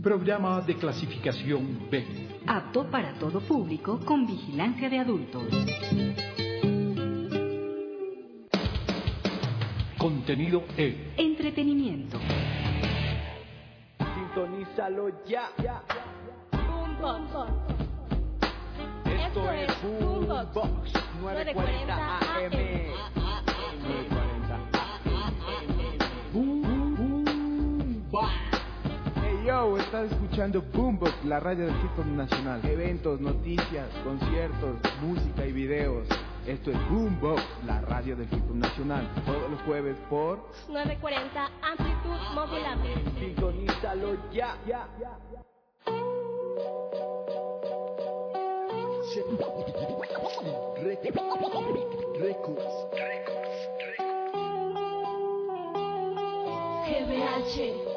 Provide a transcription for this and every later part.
Programa de clasificación B. Apto para todo público con vigilancia de adultos. Contenido E. Entretenimiento. Sintonízalo ya. Boombox. Esto es Boombox 940 AM. 940 Boombox. Hey yo, estás escuchando Boombox, la radio del hip hop nacional. Eventos, noticias, conciertos, música y videos. Esto es Boombox, la radio del hip hop nacional. Todos los jueves por 940 amplitud modulable. Sintonízalo ya. GBH.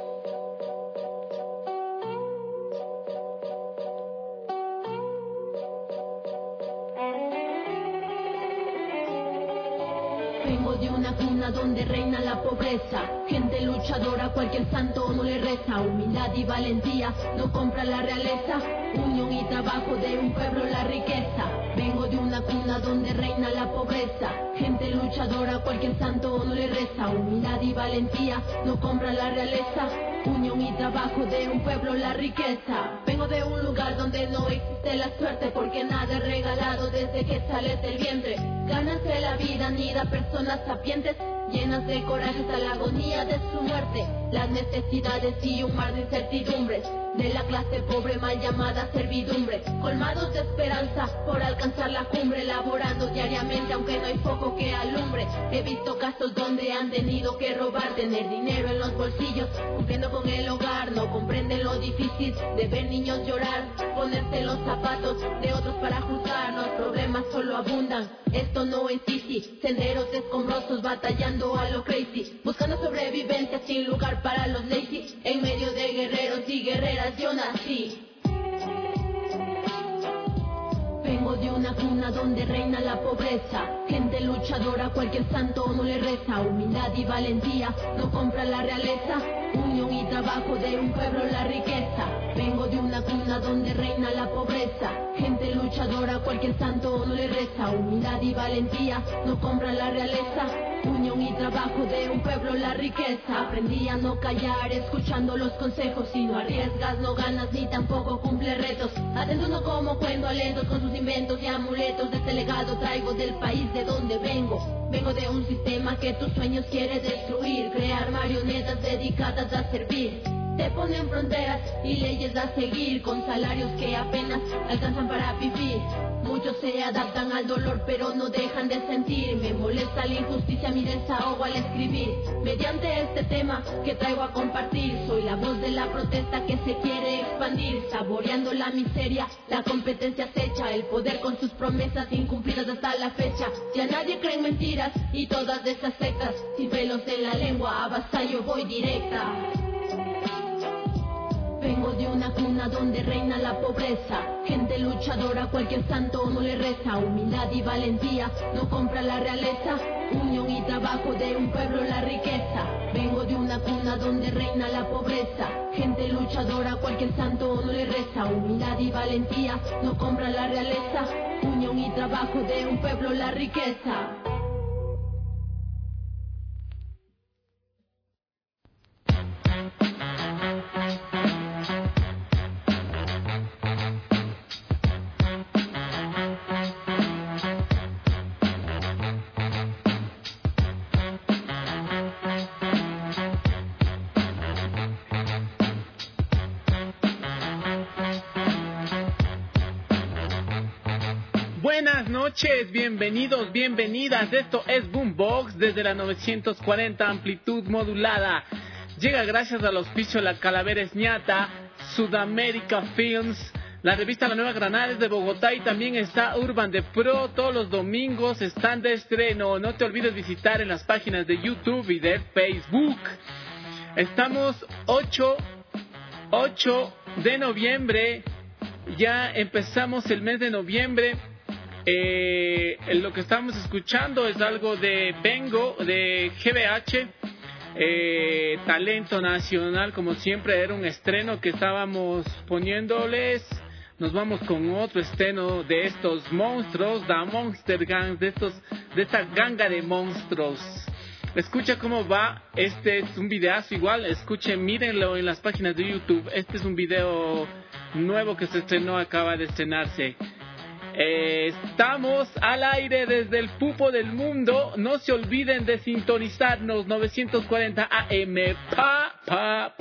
Vengo de una cuna donde reina la pobreza. Gente luchadora, cualquier santo no le reza. Humildad y valentía no compra la realeza. Unión y trabajo de un pueblo la riqueza. Vengo de una cuna donde reina la pobreza. Gente luchadora, cualquier santo no le reza. Humildad y valentía no compra la realeza. Unión y trabajo de un pueblo la riqueza. Vengo de un lugar donde no existe la suerte, porque nada es regalado desde que sales del vientre. Ganas de la vida anida personas sapientes, llenas de coraje hasta la agonía de su muerte. Las necesidades y un mar de incertidumbres, de la clase pobre mal llamada servidumbre. Colmados de esperanza por alcanzar la cumbre, laborando diariamente aunque no hay foco que alumbre. He visto casos donde han tenido que robar, tener dinero en los bolsillos, cumpliendo con el hogar. No comprenden lo difícil de ver niños llorar, ponerse los zapatos de otros para juzgar. Los problemas solo abundan, esto no es easy. Senderos escombrosos batallando a lo crazy, buscando sobrevivencia sin lugar para los lazy. En medio de guerreros y guerreras yo nací. Vengo de una cuna donde reina la pobreza. Gente luchadora, cualquier santo no le reza. Humildad y valentía no compra la realeza. Unión y trabajo de un pueblo la riqueza. Vengo de una cuna donde reina la pobreza. Gente luchadora, cualquier santo no le reza. Humildad y valentía no compra la realeza. Unión y trabajo de un pueblo la riqueza. Aprendí a no callar escuchando los consejos. Si no arriesgas no ganas ni tampoco cumple retos. Atentos no como cuento lentos con sus inventos y amuletos. De este legado traigo del país de donde vengo. Vengo de un sistema que tus sueños quiere destruir. Crear marionetas dedicadas a servir. Te ponen fronteras y leyes a seguir, con salarios que apenas alcanzan para vivir. Muchos se adaptan al dolor pero no dejan de sentir. Me molesta la injusticia, mi desahogo al escribir. Mediante este tema que traigo a compartir, soy la voz de la protesta que se quiere expandir. Saboreando la miseria, la competencia acecha, el poder con sus promesas incumplidas hasta la fecha. Ya nadie cree en mentiras y todas esas sectas. Sin pelos en la lengua, avasallo voy directa. Vengo de una cuna donde reina la pobreza. Gente luchadora, cualquier santo no le reza. Humildad y valentía no compra la realeza. Unión y trabajo de un pueblo la riqueza. Vengo de una cuna donde reina la pobreza. Gente luchadora, cualquier santo no le reza. Humildad y valentía no compra la realeza. Unión y trabajo de un pueblo la riqueza. Buenas noches, bienvenidos, bienvenidas. Esto es Boombox desde la 940 amplitud modulada. Llega gracias al auspicio de la Calavera Ñata, Sudamérica Films, la revista La Nueva Granada es de Bogotá y también está Urban de Pro. Todos los domingos están de estreno. No te olvides visitar en las páginas de YouTube y de Facebook. Estamos 8 de noviembre. Ya empezamos el mes de noviembre. Lo que estamos escuchando es algo de Vengo, de GBH. talento nacional, como siempre era un estreno que estábamos poniéndoles. Nos vamos con otro estreno de estos monstruos, The Monster Gang, de esta ganga de monstruos. Escucha cómo va. Este es un videazo igual. Escuchen, mírenlo en las páginas de YouTube. Este es un video nuevo que se estrenó, acaba de estrenarse. Estamos al aire desde el pupo del mundo. No se olviden de sintonizarnos 940 AM. Pa.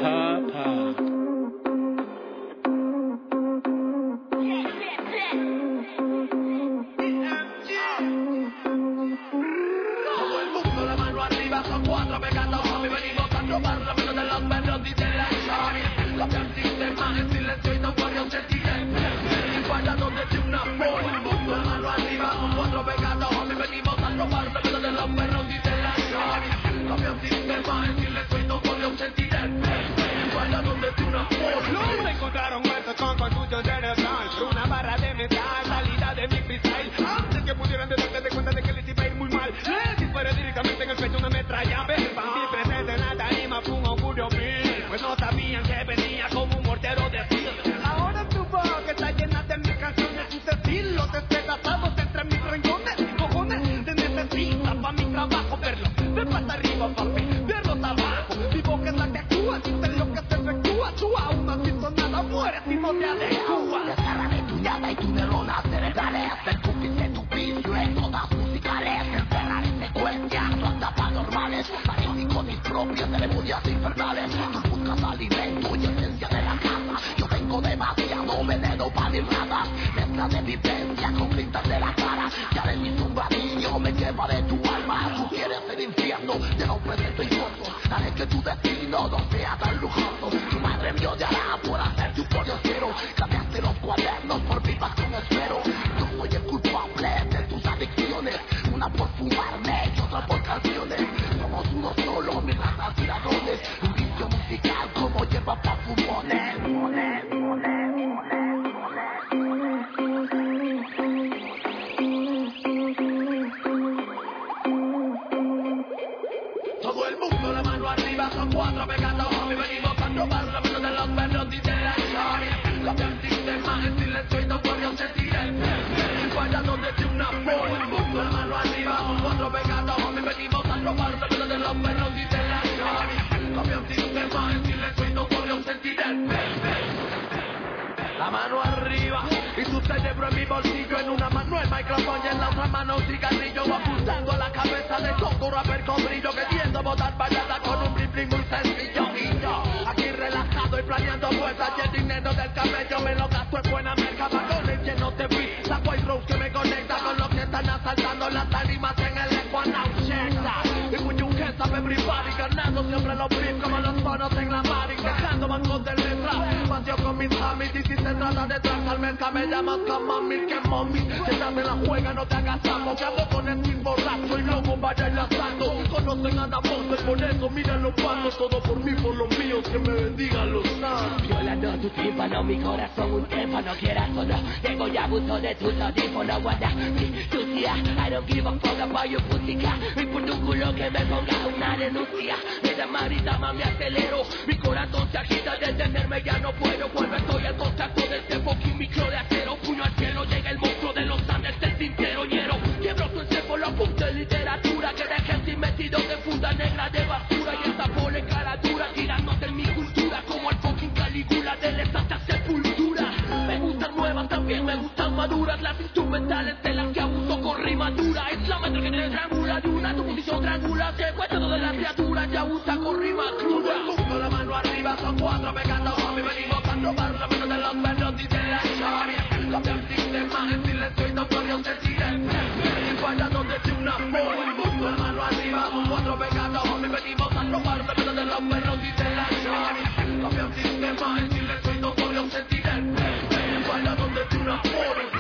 Son 4 pecados, mami, venimos a robar la mano de los perros, dice la historia. Cambia el sistema en silencio y no corre un sentinel. Y vaya donde te una bola, la mano arriba. Son 4 pecados, mami, venimos a robar la mano de los perros, dice la historia. Cambia el sistema en silencio y no corre un sentinel. Y vaya donde te una bola. Me encontraron muertos con contusión cerebral por una barra de metal, salida de mi freestyle. Antes que pudieran darse cuenta de que les iba a ir muy mal, les disparé directamente en el pecho una metralla verbal. Mi presencia en la tarima fue un augurio vil, pues no sabían que venía como un mortero de steel. Ahora tu boca está llena de mis canciones, tus estilos despedazados entre mis rincones. Cojones, te necesitas pa' mi trabajo verlo de pata arriba, papi, verlos abajo. Mi boca es la que actúa, dice lo que se efectúa. Tú aún no has visto nada, mueres si no te adecuas. Desgarraré tu llave y tus neuronas cerebrales. El cupis de tu vicio en todas musicales. Encerrar en secuencias, hasta paranormales. Varios psicosis propias, ceremonias infernales. Tú buscas alimento y esencia de la casa. Yo tengo demasiado veneno para mis ratas. Mezcla de vivencia con cristal de la cara. Ya de mi zumbadillo me lleva de tu alma. Tú quieres el infierno, te lo presento y gozo. Haré que tu destino no sea tan lujoso. Tu madre me odiará por hacerte un pordiosero. Cambiaste los cuadernos por vivas con esmero. Yo soy el culpable de tus adicciones. Una por fumarme y otra por canciones. Somos uno solo, mis ratas y ladrones. Un vicio musical como hierba pa' fumones. Todo el mundo la mano arriba, son 4 pecados. Y venimos a robar la mano de los perros, dice la historia. Cambia el sistema en silencio y no corre un sentinel. Y vaya donde te una bola. Mundo la mano arriba, son 4 pecados. Y venimos a robar la mano de los perros, dice la historia. Cambia el sistema en silencio y no corre un sentinel. La mano arriba y tu cerebro en mi bolsillo. En una mano el micrófono y en la otra mano un cigarrillo. Apuntando a la cabeza de todo rapper con brillo, queriendo botar vallada con un bling bling muy sencillo. Y yo aquí relajado y planeando vueltas. Y el dinero del cabello me lo gasto en buena merca. Vagones llenos de beat, la white rose que me conecta con los que están asaltando las tarimas en el Equinox. Y when you can't stop everybody, ganando siempre los briefs como los bonos en la party. Dejando bancos de letra, paseo con mis amis. Y si se trata de trazar merca, me llamas como mil que mommy. Que estás en la juega, no te hagas sapo. Que hablo con el team borracho y luego vaya enlazando. Conocen a la voz, por eso miran los pasos. Todo por mí, por los míos, que me bendigan los santos. Violando tu tímpano, mi corazón un témpano. Quieras o no, tengo ya abuso de tus audífonos. Guarda mi sucia, I don't give a fuck about your pussy. Y por tu culo que me ponga una denuncia. Me da marita, mami, acelero. Mi corazón se agita, detenerme ya no puedo. Cuando estoy al contacto de este fucking micro de acero. Puño al cielo, llega el monstruo de los Andes, el tintero ñero. Quiebro tu encéfalo, apunte de literatura. Que dejes sin metido de funda negra de basura. Y esta pole cara dura, tirándote en mi cultura. Como el fucking Calígula de la santa sepultura. Me gustan nuevas, también me gustan maduras. Las instrumentales de las que abuso con rima dura. Es la metra que te triangula de una, tu posición triangula. Se cuenta de las criaturas, ya usa con rima cruda. Con la mano arriba, son 4 pecados. Y venimos a robar la mano de los perros, dice la historia. Cambia el sistema en silencio y no corre un sentinel. Y vaya donde te una bola. Con la mano arriba, son 4 pecados. Y venimos a robar la mano de los perros, dice la historia. Cambia el sistema en silencio y no corre un sentinel. Y vaya donde te una bola.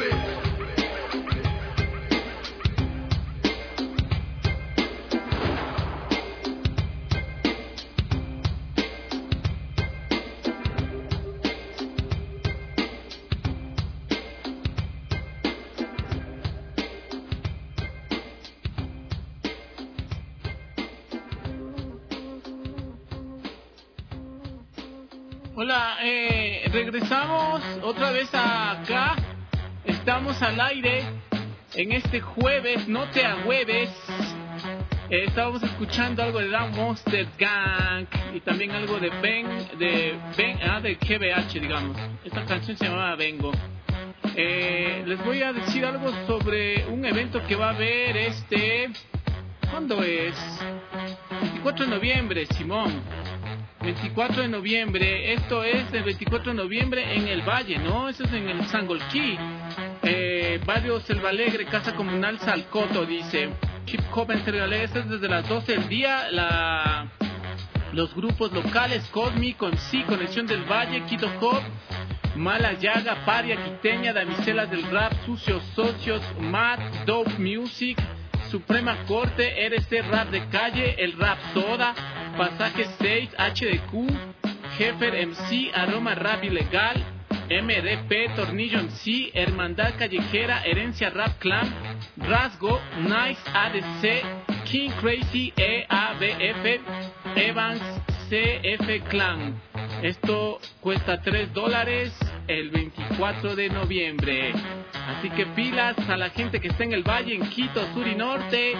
Hola, regresamos otra vez acá. Estamos al aire en este jueves, no te agüeves. Estábamos escuchando algo de The Monster Gang y también algo de de GBH, digamos. Esta canción se llamaba Vengo. Les voy a decir algo sobre un evento que va a haber ¿cuándo es? 24 de noviembre, Simón. 24 de noviembre, esto es el 24 de noviembre en el Valle, ¿no? Eso es en el Sangolquí, barrio Selva Alegre, Casa Comunal Salcoto, dice. Hip Hop en Selva Alegre, esto es desde las 12 del día, los grupos locales, Cosmi, Conci, Conexión del Valle, Quito Hop, Mala Yaga, Paria, Quiteña, Damiselas del Rap, Sucios Socios, Mad, Dope Music, Suprema Corte, RC Rap de Calle, El Rap Soda, Pasaje 6, HDQ, Jefer MC, Aroma Rap Ilegal, MDP, Tornillo MC, Hermandad Callejera, Herencia Rap Clan, Rasgo, Nice ADC, King Crazy, EABF, Evans CF Clan. Esto cuesta $3 el 24 de noviembre. Así que pilas a la gente que está en el Valle, en Quito, Sur y Norte.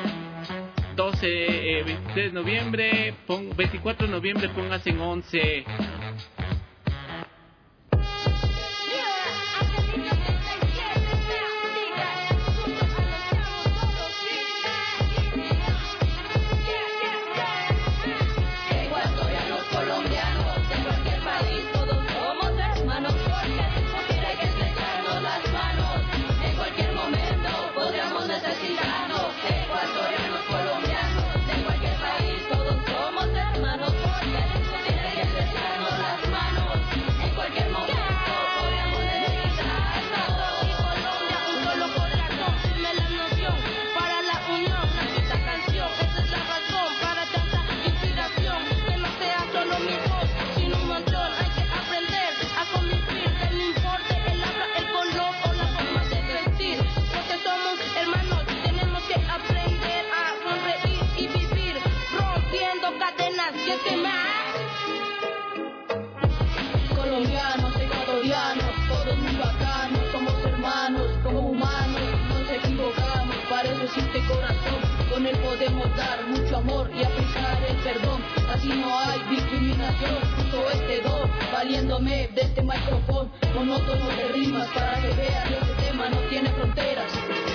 23 de noviembre, 24 de noviembre, póngase en 11. Colombianos, ecuatorianos, todos muy bacanos, somos hermanos, como humanos, nos equivocamos, para eso existe corazón, con él podemos dar mucho amor y aplicar el perdón, así no hay discriminación, uso este don, valiéndome de este micrófono, monótono de rimas, para que vean que este tema no tiene fronteras.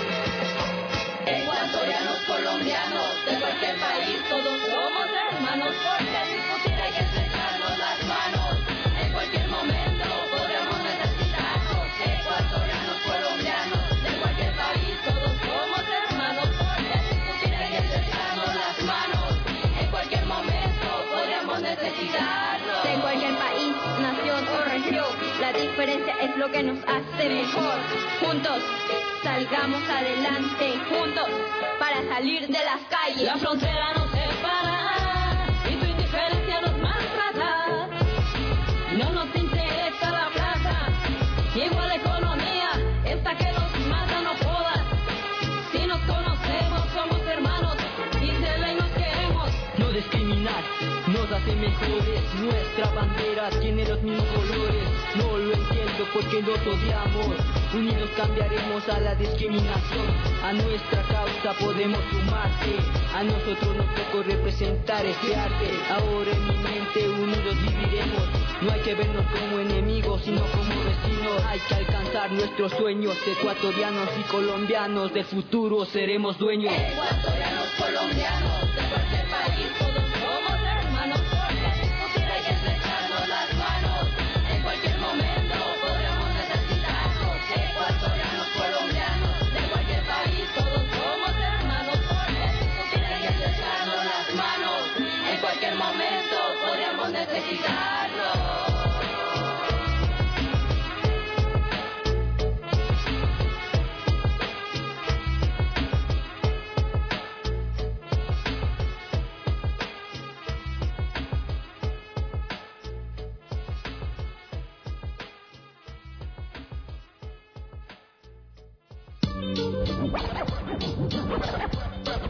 Ecuatorianos, colombianos, de cualquier país, todos somos hermanos, porque discutir hay que estrecharnos las manos, en cualquier momento podremos necesitarnos. Ecuatorianos, colombianos, de cualquier país, todos somos hermanos, porque discutir hay que estrecharnos las manos, en cualquier momento podremos necesitarnos. De cualquier país, nación o región, la diferencia es lo que nos hace mejor. Juntos salgamos adelante, juntos para salir de las calles. La frontera nos separa y tu indiferencia nos maltrata. No nos interesa la plata, igual la economía, esta que nos mata no jodas. Si nos conocemos somos hermanos y de ley nos queremos. No discriminar nos hace mejores, nuestra bandera tiene los mismos colores. No lo entiendo porque nos odiamos, unidos cambiaremos a la discriminación. A nuestra causa podemos sumarse, a nosotros nos tocó representar este arte. Ahora en mi mente unidos viviremos, no hay que vernos como enemigos sino como vecinos. Hay que alcanzar nuestros sueños, ecuatorianos y colombianos, del futuro seremos dueños. Ecuatorianos, colombianos, de cualquier país, todos somos hermanos, porque discutir hay que estrecharnos las manos, en cualquier momento podremos necesitarnos. Ecuatorianos, colombianos, de cualquier país, todos somos hermanos, porque discutir hay que estrecharnos las manos, en cualquier momento podremos necesitarnos.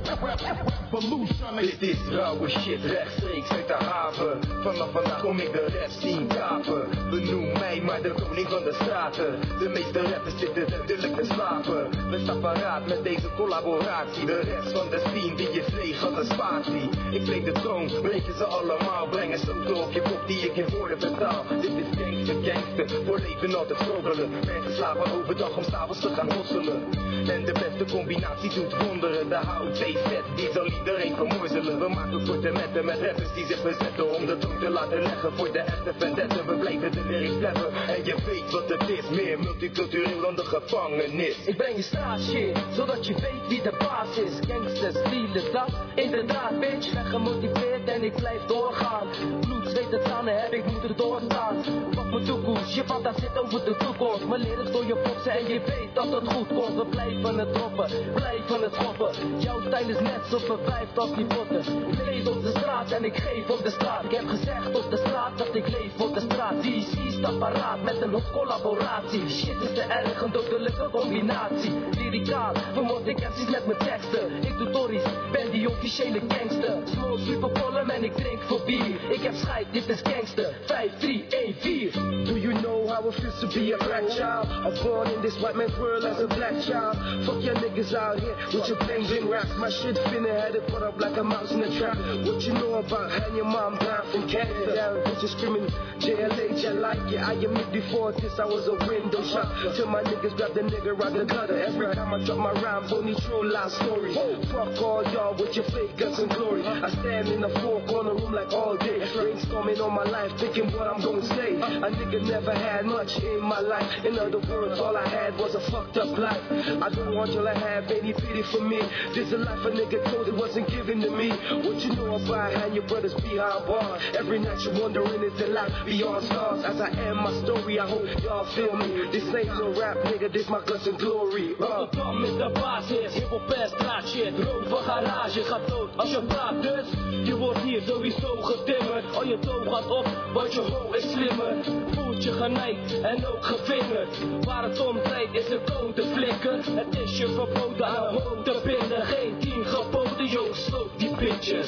Dit is rauwe shit, rechtstreeks uit de haven. Vanaf vandaag kom ik de rest zien kapen. Benoem mij maar de koning van de straten. De meeste rappers zitten duidelijk te slapen. We staan paraat met deze collaboratie. De rest van de scene die is leeg van de spatie. Ik breek de troon, breken ze allemaal. Brengen stoten op je kop die ik in woorden vertaal. Dit is gangster, voor leven altijd struggelen. Mensen slapen overdag om s'avonds te gaan hosselen. En de beste combinatie doet wonderen. De hout, set, die zal iedereen vermorzelen. We maken korte metten met rappers die zich verzetten om de toon te laten leggen voor de echte vendette. We blijven de lyrics blijven en je weet wat het is. Meer multicultureel dan de gevangenis. Ik breng je straatshit, zodat je weet wie de baas is. Gangsters, stielen dat, inderdaad bitch. Ben gemotiveerd en ik blijf doorgaan. Bloed, zweet en tranen heb ik moeten doorstaan. Wat mijn toekomst, je fantaseert over de toekomst. Mijn lyrics door je boksen en je weet dat het goed komt. We blijven het droppen, blijven het schoppen. Jouw stijl is net zo verwijfd als die botten. Ik leef op de straat en ik geef op de straat. Ik heb gezegd op de straat dat ik leef op de straat. DC staat paraat met een hoop collaboratie. Shit is te erg, een dodelijke combinatie. Lyricaal, vermoord ik MC's met mijn teksten. Ik doe tories, ben die officiële gangster. Smoke supervollem en ik drink voor bier. Ik heb scheid, dit is gangster. 5, 3, 1, 4. Do you know how it feels to be a black child? I'm born in this white man's world as a black child. Fuck your niggas out here with your bling bling raps. My shit finna had it put up like a mouse in a trap. What you know about hand your mom down from cancer? Down bitches screaming JLH, I like it. I admit before this I was a window shop. Till my niggas grab the nigga out the gutter. Every time I drop my rhymes, only true life stories. Fuck all y'all with your fake guts and glory. I stand in the four corner room like all day, brainstorming on my life, thinking what I'm gonna say. A nigga never had much in my life. In other words, all I had was a fucked up life. I don't want y'all to have any pity for me. This a life a nigga told it wasn't given to me. What you know about how your brothers behind bars? Every night you're wondering is the life beyond stars. As I end my story, I hope y'all feel me. This ain't no rap, nigga, this my guts and glory. Rotterdam is de basis, hip hop en straatshit. Roven garage gaat dood als je praat, dus je wordt hier sowieso getimmerd. Al je toon gaat op, want je ho is slimmer. Voelt je genaaid en ook gevingerd. Waar het om draait is een koon te flikken. Het is je verboden aan hoog te binden. Geen 10 geboden, yo, sloot die bitches.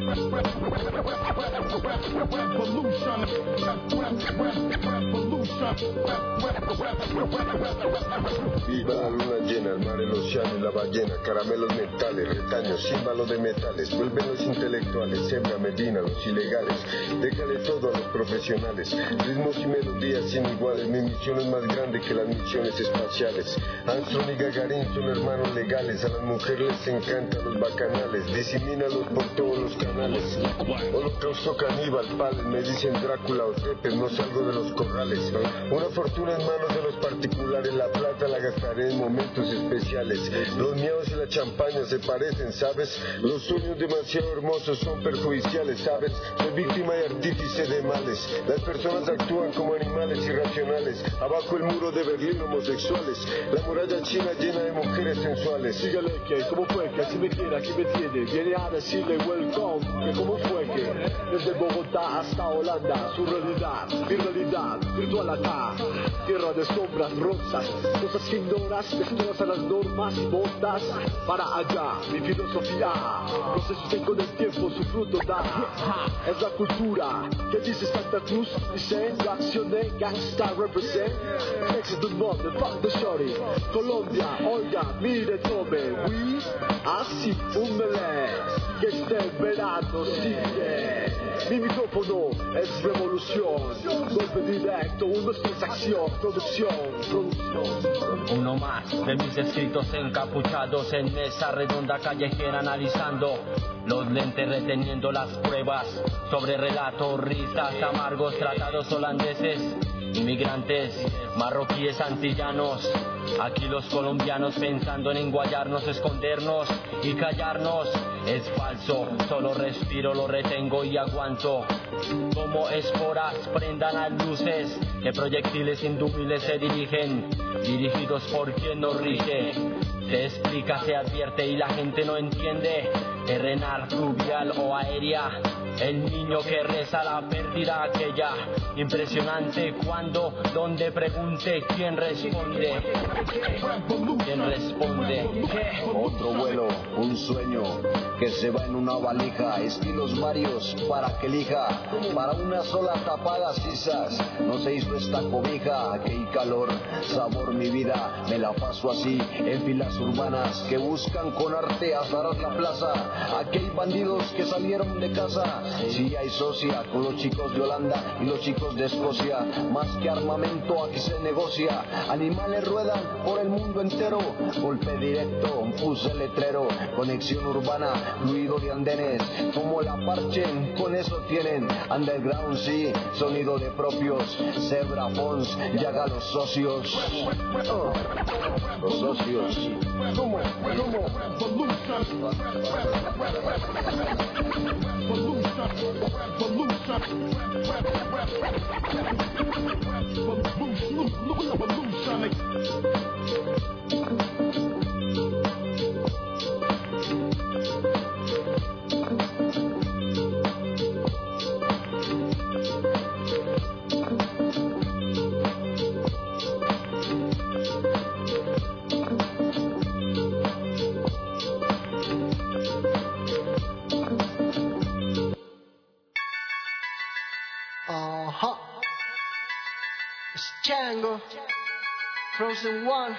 Viva la luna llena, el mar, el océano y la ballena, caramelos mentales, retaños, símbolos de metales, vuelven los intelectuales, Zebra, Medina, los ilegales, déjale todo a los profesionales, ritmos y melodías sin iguales, mi misión es más grande que las misiones espaciales, Armstrong y Gagarin son hermanos legales, a las mujeres les encantan los bacanales, disemínalos por todos los canales, holocausto caníbal, pales, me dicen Drácula o Tepes, no salgo de los corrales, una fortuna en manos de los particulares, la plata la gastaré en momentos especiales, los miedos y la champaña se parecen, ¿sabes? Los sueños demasiado hermosos son perjudiciales, ¿sabes? Soy víctima y artífice de males, las personas actúan como animales irracionales, abajo el muro de Berlín homosexuales, la muralla china llena de mujeres sensuales. Dígale que cómo fue que así me quiere, aquí me tiene, viene a decirle welcome, que cómo fue que desde Bogotá hasta Holanda, su realidad, mi realidad, virtual acá, tierra de sombras rosas, cosas que ignoras, destrozan las normas y botas, para allá, mi filosofía, no se sucede con el tiempo, su fruto da, es la cultura, que dice Santa Cruz, dice, reaccioné, gangsta represent, Texas the mother, fuck the shorty, Colombia, oiga, mire, tome, we, así, fúmele, que este verano sigue, mi micrófono es revolución, golpe directo, uno es acción, producción. Uno más de mis escritos encapuchados en mesa redonda callejera analizando los lentes reteniendo las pruebas sobre relatos, risas, amargos, tratados holandeses, inmigrantes, marroquíes, antillanos. Aquí los colombianos pensando en enguayarnos, escondernos y callarnos. Es falso, solo respiro, lo retengo y aguanto. Como esporas prendan las luces, que proyectiles indúbiles se dirigen, dirigidos por quien nos rige. Se explica, se advierte y la gente no entiende. terrenal, fluvial o aérea. El niño que reza la pérdida aquella, impresionante cuando, donde pregunte quién responde. ¿Quién responde? Otro vuelo, un sueño que se va en una valija, estilos varios para que elija, para una sola tapada sisas, no se hizo esta cobija, que hay calor, sabor mi vida, me la paso así, en filas urbanas que buscan con arte azarar la plaza, aquí hay bandidos que salieron de casa, si hay socia con los chicos de Holanda y los chicos de Escocia, más que armamento aquí se negocia, animales ruedan por el mundo entero, golpe directo, puse letrero, conexión urbana, fluido de andenes, como la parchen, con eso tienen, underground sí, sonido de propios, Zebra Fons, llaga los socios, los socios, ¿cómo? Django, Frozen One,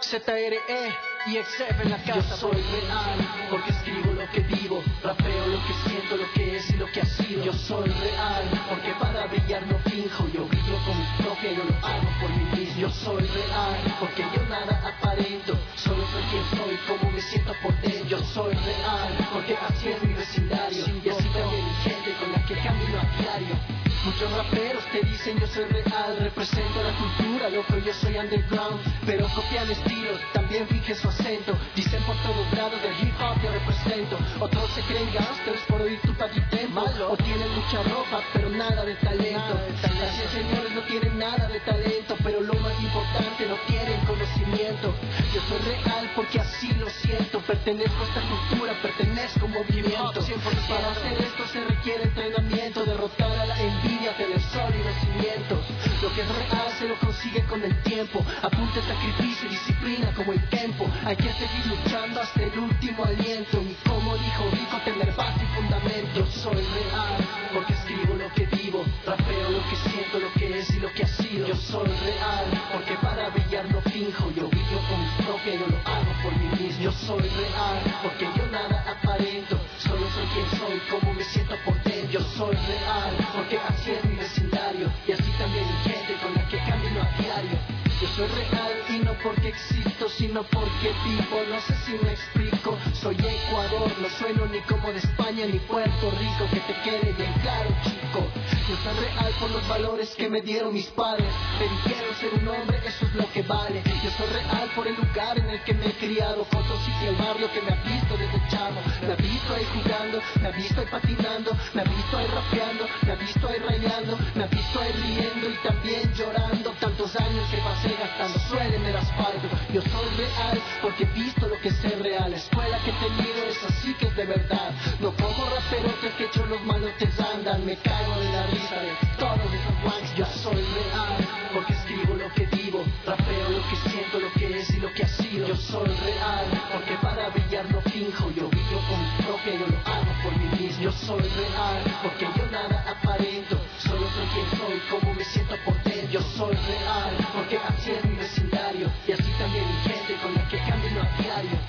ZRE y XF en la casa. Yo soy real porque escribo lo que vivo, rapeo lo que siento, lo que es y lo que ha sido. Yo soy real porque para brillar no finjo, yo brillo con mi propia, yo lo hago por mí mismo. Yo soy real porque yo nada aparento, solo soy quien soy, como me siento por dentro. Yo soy real porque así es mi vecindario y así también mi gente con la que camino a diario. Muchos raperos te dicen yo soy real, represento la cultura, loco, yo soy underground, pero copian estilos, también fingen su acento, dicen por todos lados del hip hop yo represento, otros se creen gangsters por oír tu tempo, o tienen mucha ropa pero nada de talento, así señores no tienen nada de talento, pero lo más importante no tienen conocimiento. Yo soy real porque así lo siento, pertenezco a esta cultura, pertenezco a un movimiento, para hacer esto se requiere entrenamiento, derrotar a la envidia, tener sólidos cimientos. Lo que es real se lo consigue con el tiempo, apunte, sacrificio y disciplina como el tempo. Hay que seguir luchando hasta el último aliento, y como dijo Rico, tener base y fundamento. Yo soy real porque escribo lo que vivo, rapeo lo que siento, lo que es y lo que ha sido. Yo soy real porque para brillar no finjo, yo brillo con mi propia, yo lo hago por mí mismo. Yo soy real porque yo nada aparento, solo soy quien soy, como me siento por dentro. Yo soy real porque así es mi vecindario y así también mi gente con la que camino a diario. Yo soy real y no porque existo, sino porque vivo, no sé si me explico. Soy Ecuador, no sueno ni como de España ni Puerto Rico, que te quede bien claro, chico. Yo soy real por los valores que me dieron mis padres, me dijeron ser un hombre, eso es lo que vale. Yo soy real por el lugar en el que me he criado, Potosí y el barrio que me ha visto desde chavo. Me ha visto ahí jugando, me ha visto ahí patinando, me ha visto ahí rapeando, me ha visto ahí rayando, me ha visto ahí riendo y también llorando. Tantos años que pasé gastando suelo en el asfalto. Yo soy real porque he visto lo que es ser real. La escuela que he tenido es así que es de verdad. No como raperotes que hechos los malotes andan. Me cago de la risa de todos esos wanks. Yo soy real porque escribo lo que vivo, rapeo lo que siento, lo que es y lo que ha sido. Yo soy real porque para brillar no finjo, yo brillo con mi propia, yo lo hago por mí mismo. Yo soy real porque yo nada aparento, solo soy quien soy, como me siento por dentro. Yo soy real porque así es mi vecindario y así también mi gente con la que camino a diario.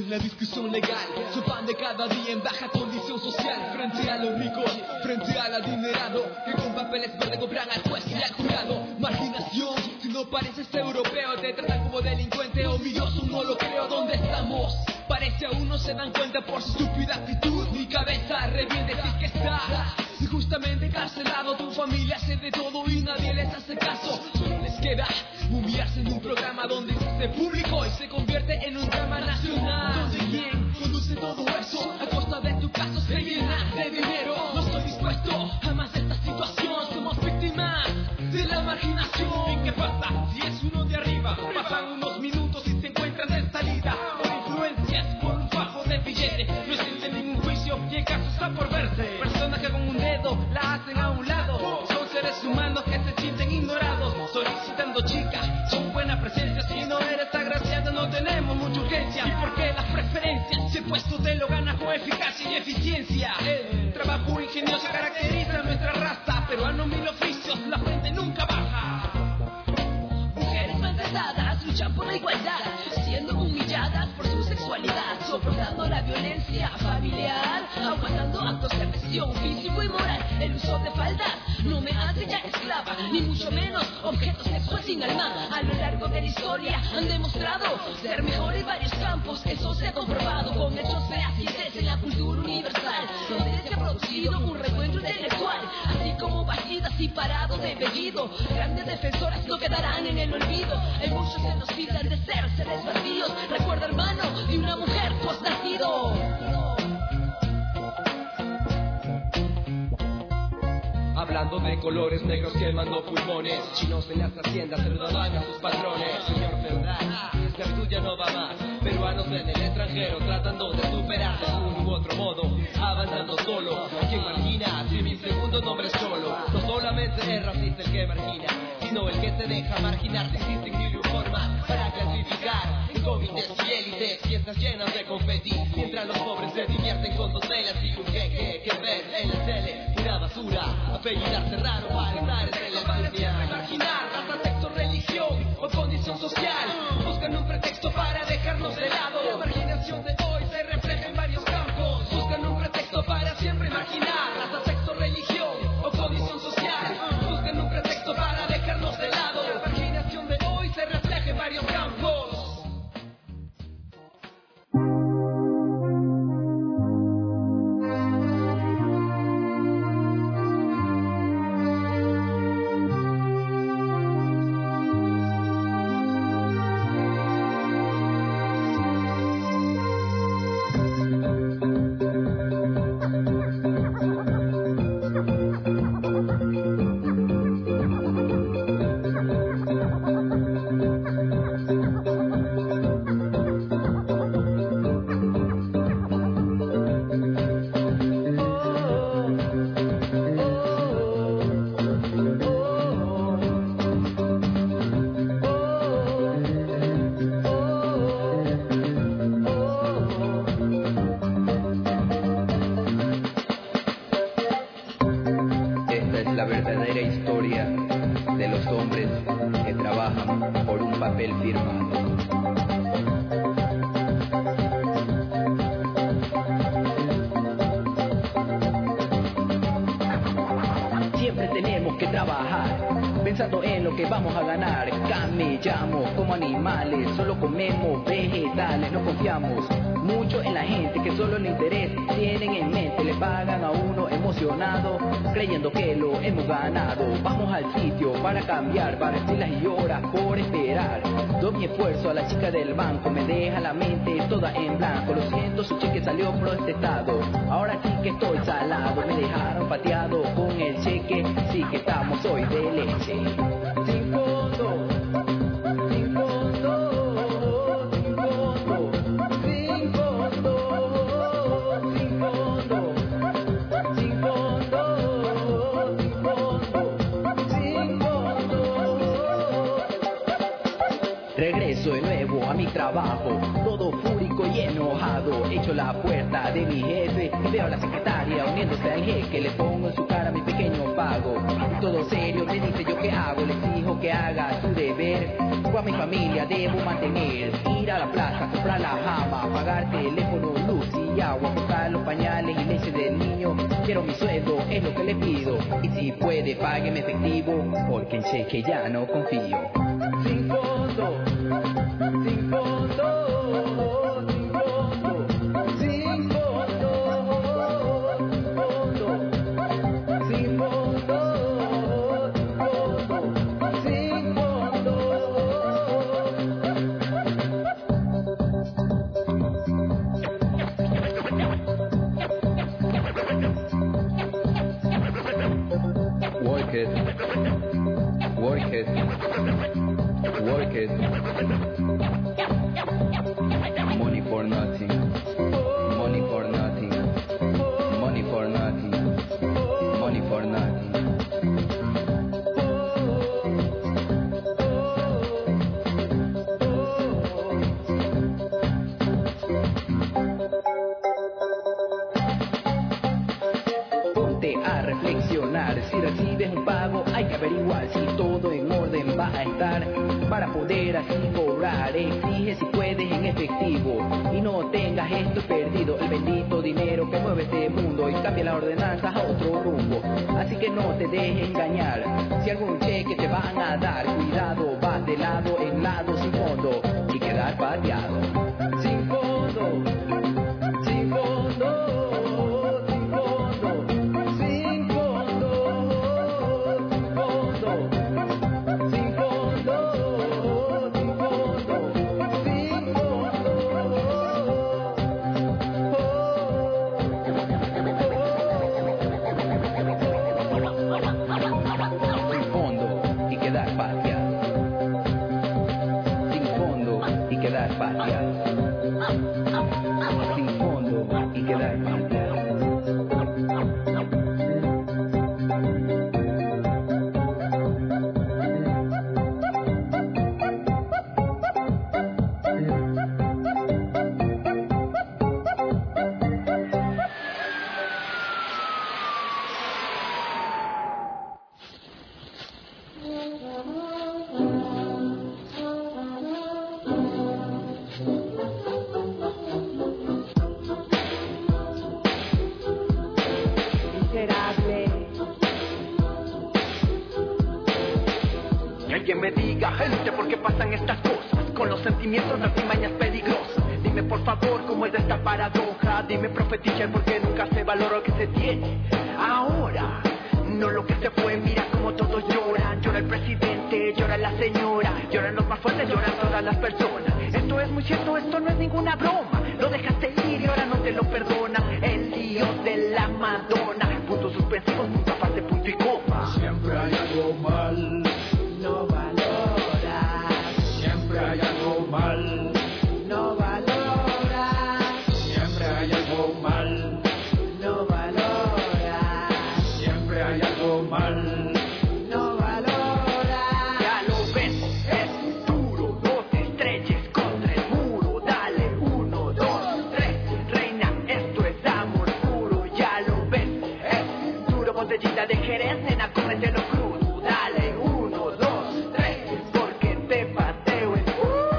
en la discusión legal. Soy pan de cada día en baja condición social. Frente a los ricos, frente al adinerado, que con papeles verdes compran al juez y al jurado. Marginación, si no pareces europeo, te tratan como delincuente o mioso, no lo creo. ¿Dónde estamos? Parece aún no se dan cuenta por su estúpida actitud. Mi cabeza reviente si es que está injustamente encarcelado. Tu familia hace de todo y nadie les hace caso. Solo les queda humillarse en un programa donde se hace público y se convierte en un drama nacional. ¿Dónde quién conduce todo eso? A costa de tu caso se llena de dinero. No estoy dispuesto a más de esta situación. Somos víctimas de la marginación. ¿Y qué pasa si es uno de arriba? Pasan unos minutos y se encuentran en salida. Por influencias, por un fajo de billete. No existe ningún juicio y el caso está por verse. Personas que con un dedo la hacen a un lado. Son seres humanos que se sienten ignorados. Solicitando chicas con buena presencia. Si no eres agraciado no tenemos mucha urgencia. ¿Y por qué las preferencias? Si el puesto te lo gana con eficacia y eficiencia. El trabajo ingenioso caracteriza nuestra raza. Peruano mil oficios, la frente nunca baja. Mujeres maltratadas luchan por la igualdad, siendo humilladas por su sexualidad, soportando la violencia familiar, aguantando actos de agresión físico y moral. El uso de faldas no me hace ya esclava, ni mucho menos objeto sexual sin alma. A lo largo de la historia han demostrado ser mejor en varios campos, eso se ha comprobado con hechos fehacientes en la cultura universal, donde se ha producido un recuento intelectual, así como batidas y parados de bellido. Grandes defensoras no quedarán en el olvido. Hay muchos que nos pintan de ser seres vacíos. Recuerda, hermano, de una mujer tú has nacido. Hablando de colores negros quemando pulmones, chinos en las haciendas saludaban a sus patrones. Señor feudal, esclavitud ya no va más. Peruanos en el extranjero tratando de superar de un u otro modo, avanzando solo. ¿Quién margina? Si mi segundo nombre es solo. No solamente es racista el que margina, sino el que se deja marginar. Existen mil formas para clasificar en comités y élites, fiestas llenas de confeti, mientras los pobres se divierten con docelas y un jeque que ven en la tele una basura. Apellidarse raro para estar entre la familia. Marginar, raza, sexo, religión o condición social. Buscan un pretexto para dejarnos de lado. La marginación de hoy se refleja en varios campos. Buscan un pretexto para siempre marginar. Raza, sexo, religión o condición social. Buscan un pretexto para dejarnos de lado. La marginación de hoy se refleja en varios campos. Vamos a ganar, camellamos como animales, solo comemos vegetales, no confiamos mucho en la gente que solo el interés tienen en mente, le pagan a uno emocionado, creyendo que lo hemos ganado. Vamos al sitio para cambiar, para decirlas y horas por esperar. Doy mi esfuerzo a la chica del banco, me deja la mente toda en blanco. Lo siento, su cheque salió protestado, ahora sí que estoy salado. Me dejaron pateado con el cheque, sí que estamos hoy de leche. Sin fondo, sin fondo, sin fondo, sin fondo, sin fondo, sin fondo, sin fondo, sin fondo. Regreso de nuevo a mi trabajo, todo fúrico y enojado. Echo la puerta de mi jefe y veo a la secretaria uniéndose al jeque. Le pongo en su cara mi pequeño pago. Todo serio me dice yo qué hago, le exijo que haga su deber. Tengo a mi familia, debo mantener. Ir a la plaza, comprar la jama, pagar teléfono, luz y agua, comprar los pañales y leche del niño. Quiero mi sueldo, es lo que le pido. Y si puede, págueme efectivo, porque en cheque ya no confío. Sin fondo, sin fondo. Work it, work it, work it. Money for nothing, money for nothing, money for nothing, money for nothing. Ponte a reflexionar, si recibes un pago hay que averiguar si todo en orden va a estar para poder así cobrar. Exige si puedes en efectivo y no tengas esto perdido, el bendito dinero que mueve este mundo y cambia las ordenanzas a otro rumbo. Así que no te dejes engañar, si algún cheque te van a dar, cuidado, vas de lado en lado sin fondo y quedar pateado. Sin fondo, sin fondo. Sin fondo y quedar pateado. Que me diga, gente, ¿por qué pasan estas cosas? Con los sentimientos, las artimañas peligrosas. Dime por favor cómo es esta paradoja. Dime, profetizar, por qué nunca se valora lo que se tiene ahora, no lo que se fue. Mira como todos lloran. Llora el presidente, llora la señora, lloran los más fuertes, lloran todas las personas. Esto es muy cierto, esto no es ninguna broma. Lo dejaste ir y ahora no te lo perdona. El lío de la Madonna. Puntos suspensivos, punto aparte, punto y coma. Siempre hay algo mal. No valoras, Siempre hay algo mal. no valoras, Siempre hay algo mal. no valoras, Siempre hay algo mal. no valoras. Ya lo ves, es duro, no te estreches contra el muro. Dale 1, 2, 3, reina, esto es amor puro. Ya lo ves, es duro, botellita de Jerez, nena, cómetelo crudo. Dale 1, 2, 3, porque te pateo en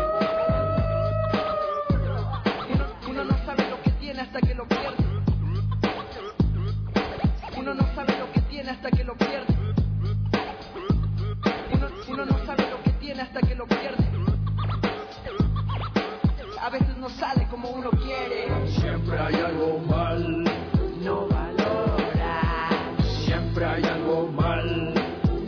Uno no sabe lo que tiene hasta que lo pierde. Uno no sabe lo que tiene hasta que lo pierde. Uno no sabe lo que tiene hasta que lo pierde. A veces no sale como uno quiere. Siempre hay algo mal. No valora, Siempre hay algo mal.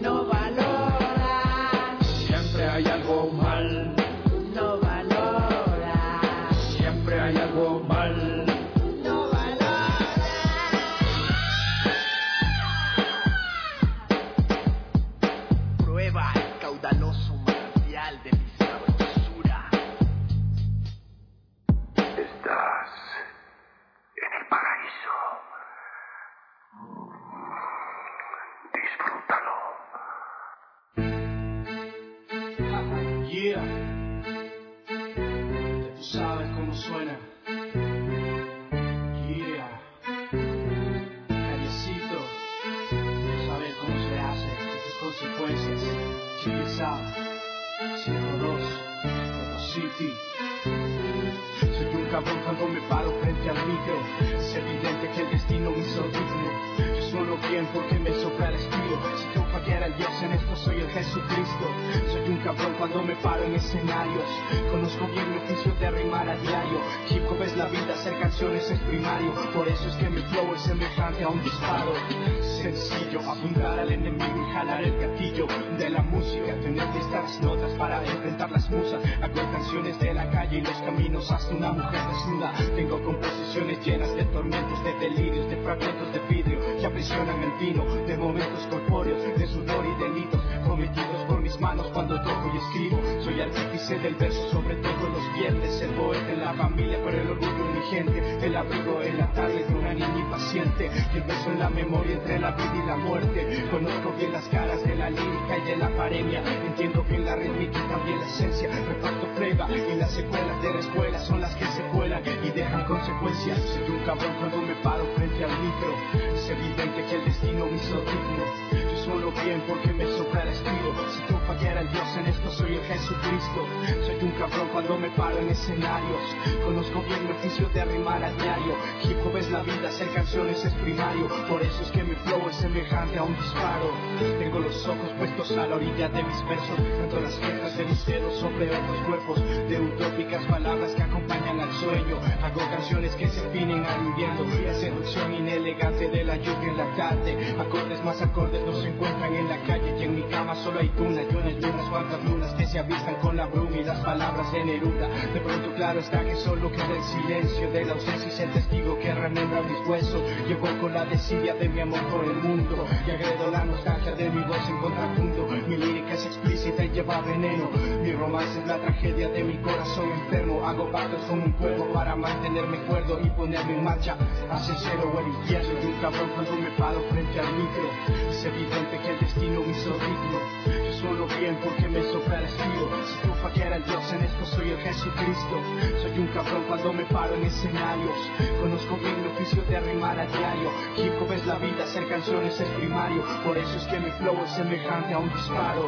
cabrón cuando me paro frente al micro. Es evidente que el destino me hizo digno. Yo sueno bien porque me sopla el estilo. Si tú fallara el Dios en esto, soy el Jesucristo. Soy un cabrón cuando me paro en escenarios. Conozco bien mi oficio de rimar a diario. Hip hop es la vida, hacer canciones es primario. Por eso es que mi flow es semejante a un disparo. Sencillo, apuntar al enemigo y jalar el gatillo de la música. Tener listas notas para enfrentar las musas. Hago canciones de la calle y los caminos hasta una mujer desnuda. Tengo composiciones llenas de tormentos, de delirios, de fragmentos de vidrio que aprisionan el vino, de momentos corpóreos, de sudor y delitos cometidos por mis manos cuando toco y escribo. Soy artífice del verso, sobre todo los viernes, el poeta en la familia, por el orgullo de mi gente, el abrigo en la tarde de una niña impaciente, el beso en la memoria entre la vida y la muerte. Conozco bien las caras de la lírica y de la paremia, entiendo bien la rítmica y también la esencia. Reparto prueba y las secuelas de la escuela son las que se cuelan y dejan consecuencias. Soy un cabrón cuando me paro frente al micro. Es evidente que el destino me hizo digno. Yo sueno bien porque me sopla el estilo. Si tú fallara el Dios en esto, soy el Jesucristo. Soy un cabrón cuando me paro en escenarios. Conozco bien mi oficio de rimar a diario. Hip hop es la vida, hacer canciones es primario. Por eso es que mi flow es semejante a un disparo. Tengo los ojos puestos a la orilla de mis versos. Canto las quejas de mis dedos sobre otros cuerpos, de utópicas palabras que acompañan al sueño. Hago canciones que se definen al invierno. La seducción inelegante de la lluvia en la tarde. Acordes más acordes no se encuentran en la calle. Y en mi cama solo hay tunas y unas cuantas lunas que se avistan con la bruma y las palabras de Neruda. De pronto claro está que solo queda el silencio de la ausencia y es el testigo que remembra mis huesos. Llevo con la desidia de mi amor por el mundo y agredo la nostalgia de mi voz en contrapunto. Mi lírica es explícita y lleva veneno. Mi romance es la tragedia de mi corazón enfermo. Hago pactos con un pueblo para mantenerme cuerdo y ponerme en marcha hacia el cielo o el infierno. Soy un cabrón cuando me paro frente al micro. Es evidente que el destino me hizo digno. Yo sueno bien porque me sopla el estilo. Si tú fallara el Dios en esto, soy el Jesucristo. Soy un cabrón cuando me paro en escenarios. Conozco bien mi oficio de rimar a diario. Hip hop es la vida, hacer canciones es primario. Por eso es que mi flow es semejante a un disparo.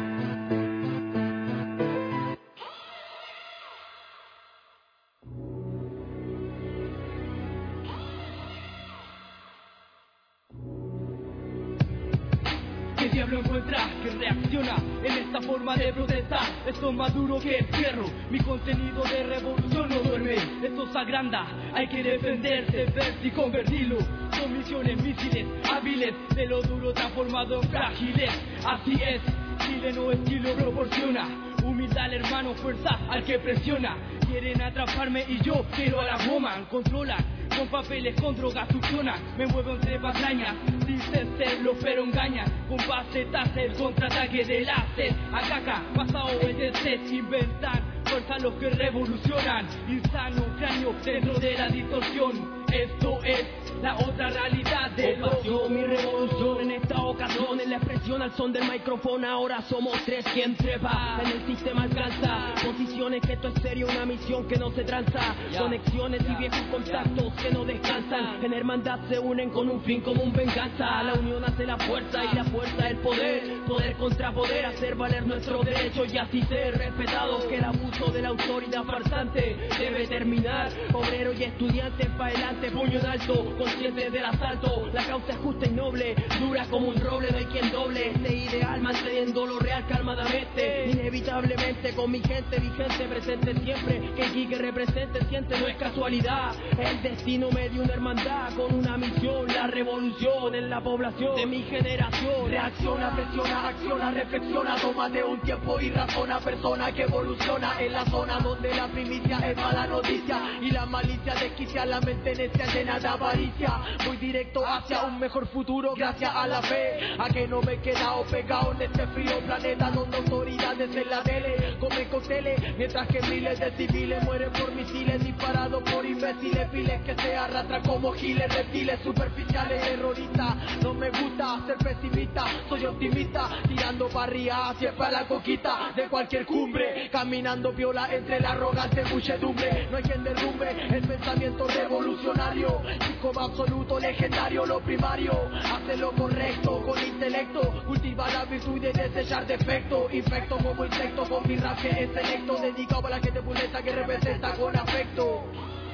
¿Qué diablo encuentra que reacciona en esta forma de protestar? Esto es más duro que el fierro. Mi contenido de revolución no duerme. Esto se agranda, hay que defenderse, verse y convertirlo. Son misiones, misiles, hábiles, de lo duro transformado en frágiles. Así es, Chile no estilo proporciona. Humildad al hermano, fuerza al que presiona. Quieren atraparme y yo quiero a la woman. Controlan, con papeles, con drogas succionan. Me muevo entre patrañas, dicen serlo pero engañan. Con facetas el contraataque del láser. Acá, pasado el set, inventan fuerza los que revolucionan. Insano cráneo dentro de la distorsión. Esto es la otra realidad de lo mi revolución en esta ocasión es la expresión al son del micrófono. Ahora somos tres quien trepa en el sistema alcanza posiciones que esto es serio, una misión que no se tranza. Conexiones y viejos contactos que no descansan. En hermandad se unen con un fin común, venganza. La unión hace la fuerza y la fuerza el poder. Poder contra poder, hacer valer nuestros derechos y así ser respetados. Que el abuso de la autoridad farsante debe terminar. Obreros y estudiantes pa' adelante, puño en alto, conscientes del asalto. La causa es justa y noble, dura como un roble, no hay quien doble este ideal, manteniendo lo real calmadamente. Inevitablemente con mi gente vigente, presente siempre. Que el que represente siente, no es casualidad. El destino me dio una hermandad con una misión, la revolución en la población de mi generación. Reacciona, presiona, acciona, reflexiona, tómate un tiempo y razona. Persona que evoluciona en la zona donde la primicia es mala noticia y la malicia desquicia la mente necia llena de avaricia. Voy directo hacia un mejor futuro gracias a la fe, a que no me he quedado pegado en este frío planeta donde autoridades en la tele comen cócteles mientras que miles de civiles mueren por misiles disparados por imbéciles piles que se arrastran como giles, reptiles superficiales, terroristas. No me gusta ser pesimista, soy optimista, tirando para arriba siempre a la conquista de cualquier cumbre, caminando viola entre la arrogante muchedumbre. No hay quien derrumbe el pensamiento revolucionario, como absoluto legendario, lo primario, hace lo correcto con intelecto, cultiva la virtud de desechar defecto, infecto como insecto con mi rap que es selecto, dedicado a la gente pulenta que representa con afecto.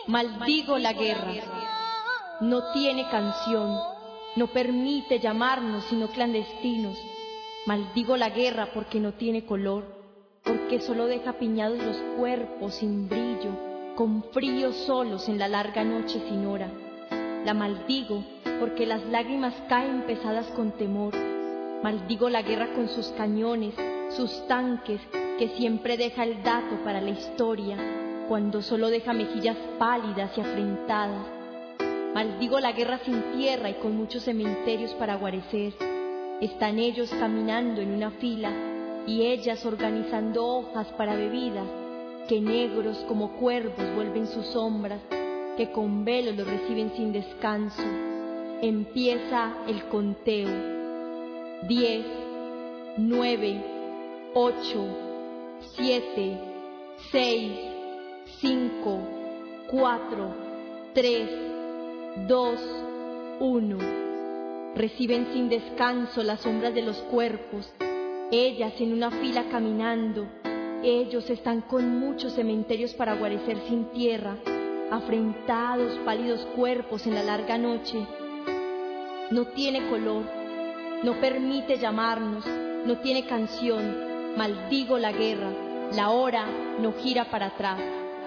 Maldigo la guerra. No tiene canción, no permite llamarnos sino clandestinos. Maldigo la guerra porque no tiene color, porque solo deja apiñados los cuerpos sin brillo, con frío solos en la larga noche sin hora. La maldigo porque las lágrimas caen pesadas con temor. Maldigo la guerra con sus cañones, sus tanques, que siempre deja el dato para la historia, cuando solo deja mejillas pálidas y afrentadas. Maldigo la guerra sin tierra y con muchos cementerios para guarecer. Están ellos caminando en una fila y ellas organizando hojas para bebidas, que negros como cuervos vuelven sus sombras, que con velo los reciben sin descanso. Empieza el conteo. 10, 9, 8, 7, 6, 5, 4, 3, 2, 1. Reciben sin descanso las sombras de los cuerpos, ellas en una fila caminando. Ellos están con muchos cementerios para guarecer sin tierra, afrentados, pálidos cuerpos en la larga noche. No tiene color, no permite llamarnos, no tiene canción. Maldigo la guerra, la hora no gira para atrás.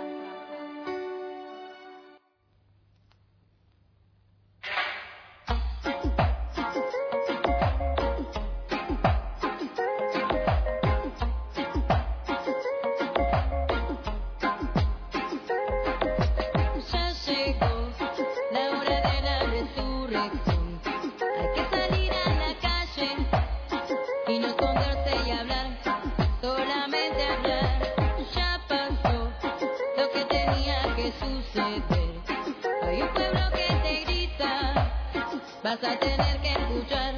Vas a tener que escuchar,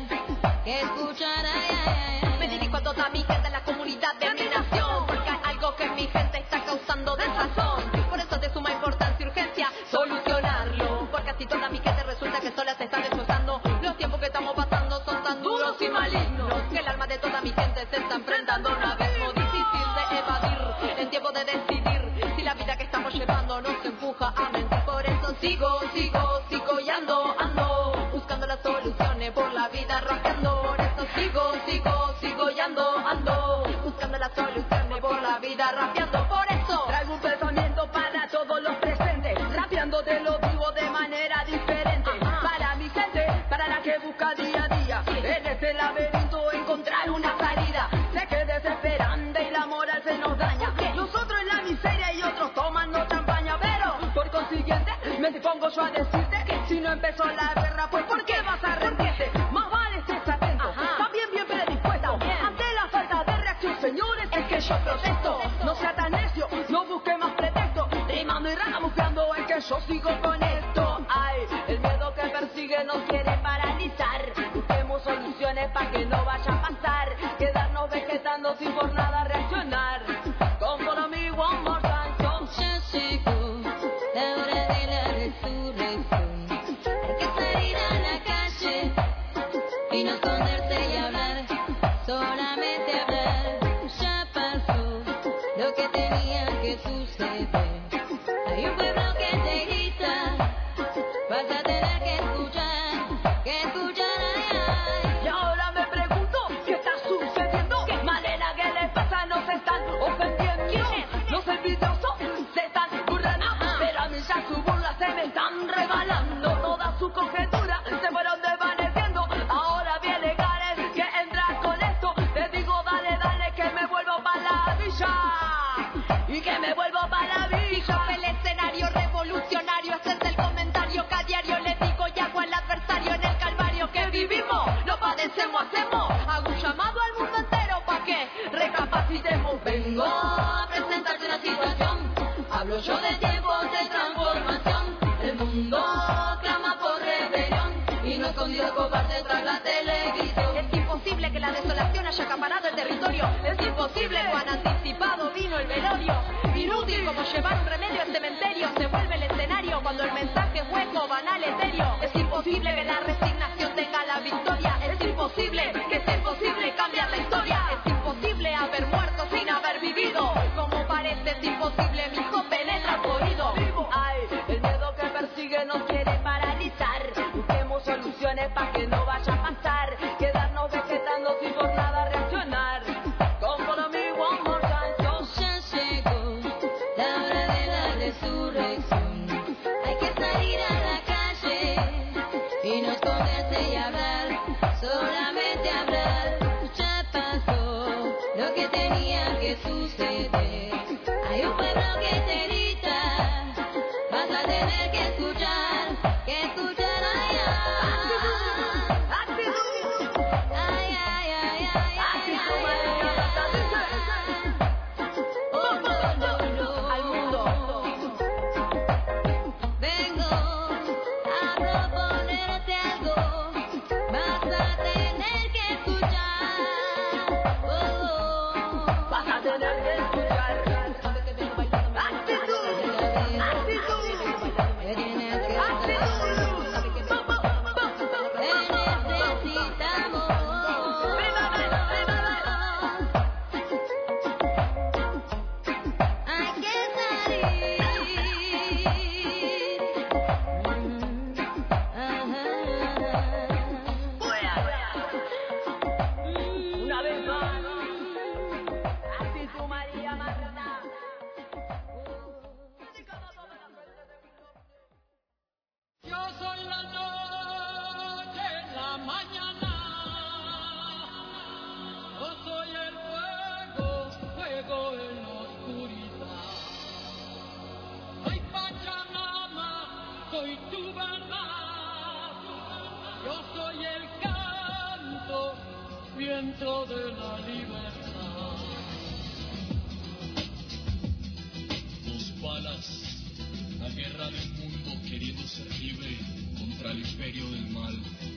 ay, ay, ay. Me dirijo a toda mi gente, a la comunidad de mi nación, porque hay algo que mi gente está causando desazón. Por eso es de suma importancia y urgencia solucionarlo, porque así toda mi gente resulta que sola se está destrozando. Los tiempos que estamos pasando son tan duros y malignos, que el alma de toda mi gente se está enfrentando a un abismo difícil de evadir, en tiempo de decidir si la vida que estamos llevando nos empuja a mentir. Por eso sigo y ando buscando las soluciones por la vida rapeando. Por eso sigo y ando buscando las soluciones por la vida rapeando. Por eso traigo un pensamiento para todos los presentes, rapeando te lo digo de manera diferente. Para mi gente, para la que busca día a día en este laberinto encontrar una salida. Sé que es desesperante y la moral se nos daña. Nosotros en la miseria y otros tomando champaña, pero por consiguiente me dispongo yo a decirte que si no empezó la guerra, pues ¿por qué vas a rendirte? Más vale estés atento, también bien predispuesto. Ante la falta de reacción, señores, es que yo protesto. No sea tan necio, no busque más pretexto, rimando y ragamuffeando es que yo sigo con esto. Ay, el miedo que persigue nos quiere paralizar. Busquemos soluciones para que no vaya a pasar, quedarnos vegetando sin por nada reaccionar. Come follow me one more time. Ya llegó la hora de la resurrección. Hay que salir a la calle y no esconderse y hablar, solamente hablar. Ya pasó lo que tenía que suceder. Hay un pueblo que te grita, vas a tener que escuchar, ay, ay. Y ahora me pregunto, ¿qué está sucediendo? ¿Qué manera que les pasa? Nos están ofendiendo. Los envidiosos se están burlando, pero a mí ya su burla se me están regalando. Toda su conjetura se fueron desvaneciendo. Ahora viene Garen que entra con esto. Te digo dale que me vuelvo para la villa, y que me vuelvo para la villa. El escenario revolucionario, este es el comentario que a diario le digo y hago al adversario. En el calvario que vivimos lo padecemos, hacemos. Hago un llamado al mundo entero pa' que recapacitemos. Vengo a presentarte una situación, hablo yo de tiempos de transformación. El mundo clama por rebelión y no escondido cobarde tras la telegrito. Es imposible que la desolación haya acaparado el territorio. Es imposible cuán anticipado vino el velorio. Inútil como llevar un remedio al cementerio. Se vuelve el escenario cuando el mensaje es hueco, banal, etéreo. Es imposible que la resignación tenga la victoria. Es imposible que sea imposible cambiar la historia. Es imposible haber muerto sin haber vivido. Como parece es imposible, mi hijo penetra tu oído. Ay, el tenía que suceder. Hay un pueblo que te grita, vas a tener que escuchar, ay, ay, ay, ay, ay, ay, oh, no, no, no, al mundo. Vengo a proponerte algo, vas a tener que escuchar, vas a tener que escuchar. Viento de la libertad. Dos balas, la guerra del mundo queriendo ser libre contra el imperio del mal.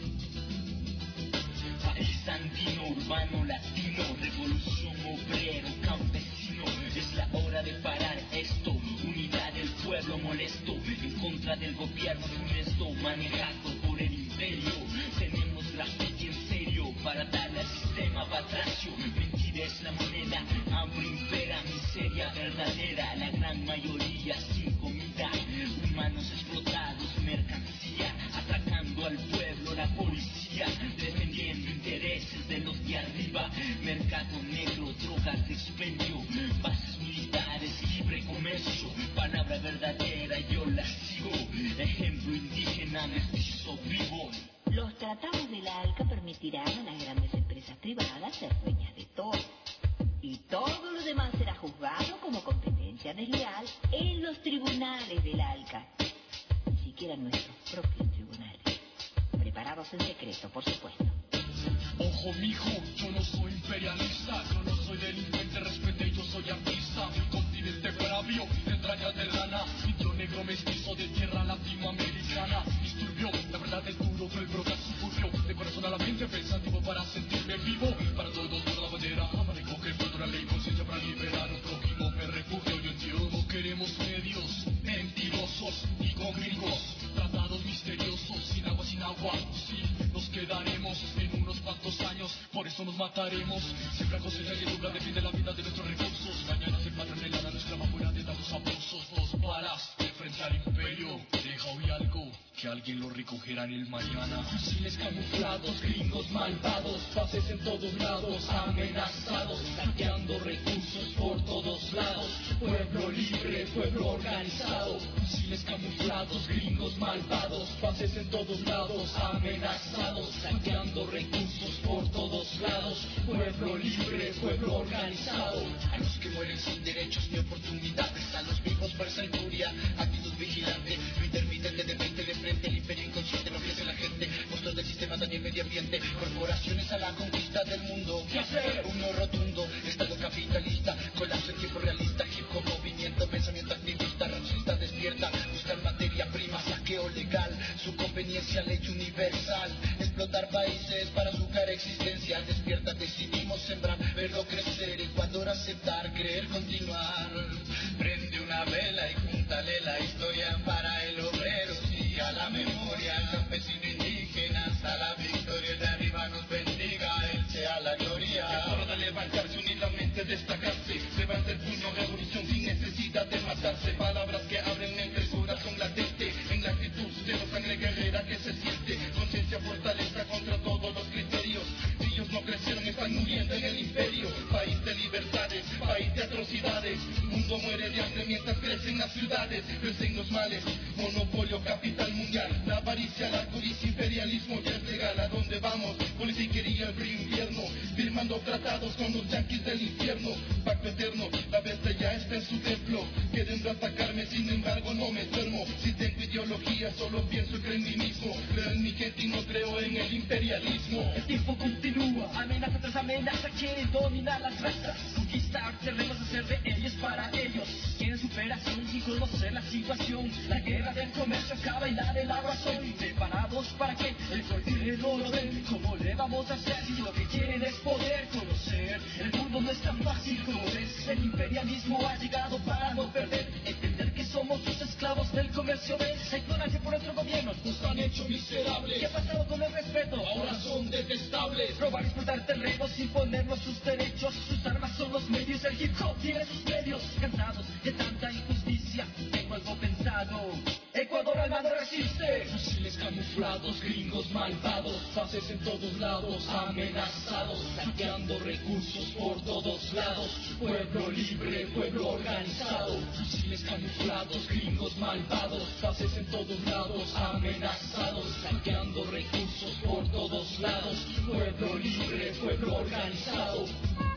País andino, urbano, latino, revolución obrero, campesino. Es la hora de parar esto, unidad del pueblo molesto, en contra del gobierno funesto, manejado por el imperio. Tenemos la fe en serio para darle al sistema batracio. Mentira es la moneda, hambre impera, miseria verdadera. La gran mayoría sin comida, humanos explotados, mercancía, atacando al pueblo, la policía, defendiendo intereses de los de arriba. Mercado negro, drogas de expendio, bases militares, libre comercio. Palabra verdadera, yo la sigo. Ejemplo indígena, mestizo vivo. Los tratados de la ALCA permitirán a las grandes empresas privadas ser dueñas de todo. Y todo lo demás será juzgado como competencia desleal en los tribunales de la ALCA. Ni siquiera nuestros propios tribunales. Preparados en secreto, por supuesto. Ojo mijo, yo no soy imperialista, yo no soy delincuente, respete, yo soy artista. Mi continente bravio, entrañas de rana, indio negro mestizo de tierra latinoamericana. Disturbio, la verdad es duro, fue el broca suburbio. De corazón a la mente pensativo para sentirme vivo. Para todos por la bandera, para recoger cultura, ley, conciencia para liberar un prójimo. Me refugio, yo entiendo, no queremos medios mentirosos y con gringos. Tratados misteriosos, sin agua, sí, nos quedaremos en unos cuantos años, por eso nos mataremos. Siempre cosecha y dura, defiende la vida de nuestros recursos. Mañana se matan en la nuestra fuera de tantos abusos. Dos balas de frente al imperio, deja hoy algo que alguien lo recogerá en el mañana. Fusiles camuflados, gringos malvados, bases en todos lados, amenazados, saqueando recursos por todos lados. Pueblo libre, pueblo organizado. Fusiles camuflados, gringos malvados, bases en todos lados, amenazados, saqueando recursos por todos lados. Pueblo libre, pueblo organizado. A los que mueren sin derechos ni oportunidades, a los vivos fuerza y furia, actitud vigilante, lo intermitente de frente de frente, el imperio inconsciente no ofrece la gente, monstruos del sistema daña el medio ambiente, corporaciones a la conquista del mundo. ¿Qué hacer? Un no rotundo, estado capitalista, colapso en tiempo realista, hip hop movimiento, pensamiento activista, racista despierta, buscar materia prima, saqueo legal, su conveniencia ley universal, explotar países para su cara existencia, despierta, decidimos sembrar, verlo crecer, Ecuador aceptar, creer continuar, prende una vela y júntale la historia para el obrero, sí, a la memoria, campesino indígena, hasta la victoria de arriba nos bendiga, él sea la gloria. Es hora de levantarse, unidamente destacarse, levanta el puño, revolución sin necesidad de matarse, palabras que abren el corazón latente, en la actitud de la sangre guerrera que se siente, conciencia, fortaleza contra todos los criterios, si ellos no crecieron están muriendo en el imperio, país de libertad. libertades, país de atrocidades. Mundo muere de hambre mientras crecen las ciudades. Crecen los males, monopolio, capital mundial. La avaricia, la codicia, imperialismo ya es legal. ¿A dónde vamos? Politiquería, el frío invierno. Firmando tratados con los yanquis del infierno. Pacto eterno, la bestia ya está en su templo. Queriendo atacarme, sin embargo no me duermo. Si tengo ideología, solo pienso y creo en mí mismo. Creo en mi gente y no creo en el imperialismo. El tiempo continúa, amenaza tras amenaza, quieren dominar las razas, conquistar terrenos, hacer de ellos para ellos. Quieren superación sin conocer la situación. La guerra del comercio acaba y la de la razón. ¿Preparados para que el poder no lo den? ¿Cómo le vamos a hacer si lo que quieren es poder conocer? El mundo no es tan fácil como ves. El imperialismo ha llegado para no perder. Entender que somos los esclavos del comercio. ¿Ves? La ignorancia por nuestro gobierno nos han hecho miserables. ¿Qué ha pasado con el respeto? Ahora son detestables. Robar, explotar terrenos, imponernos sus derechos. Sus armas son los medios, el hip hop tiene sus medios. Cansados de tanta injusticia, tengo algo pensado. Ecuador al mando resiste. Fusiles camuflados, gringos malvados, fases en todos lados, amenazados, saqueando recursos por todos lados. Pueblo libre, pueblo organizado. Fusiles camuflados, gringos malvados, fases en todos lados, amenazados, saqueando recursos por todos lados. Pueblo libre, pueblo organizado.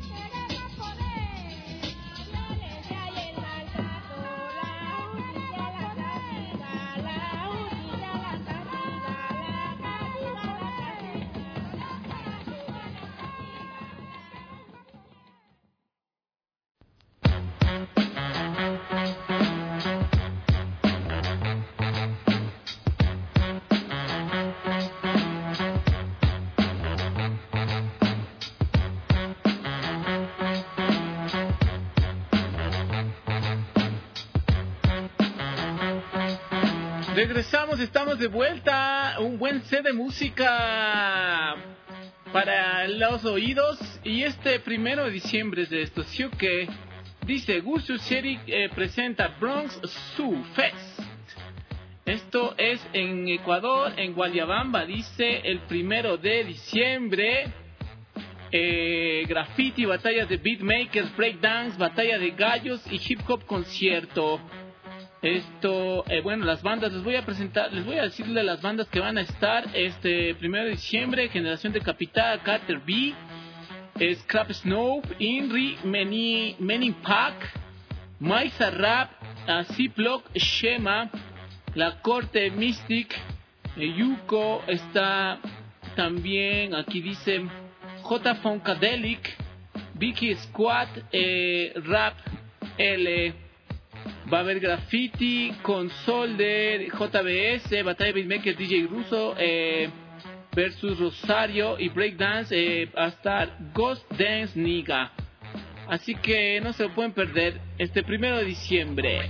Regresamos, estamos de vuelta. Un buen set de música para los oídos. Y este 1 de diciembre es de esto, ¿sí o qué? Dice Gusu City presenta Bronx Zoo Fest. Esto es en Ecuador, en Guayabamba, dice el 1 de diciembre. Graffiti, batallas de beatmakers, breakdance, batalla de gallos y hip hop concierto. Esto, bueno, las bandas, les voy a decirle las bandas que van a estar este 1 de diciembre: Generación de Capital, Carter B, Scrap Snow, Inri, Menin Pack, Maisa Rap, Ziploc, Shema, La Corte Mystic, Yuko, está también, aquí dice J. Funkadelic, Vicky Squad, Rap L. Va a haber Graffiti, Consolder, JBS, Batalla de Beatmakers, DJ Russo, versus Rosario y Breakdance, hasta Ghost Dance Niga. Así que no se lo pueden perder este 1 de diciembre.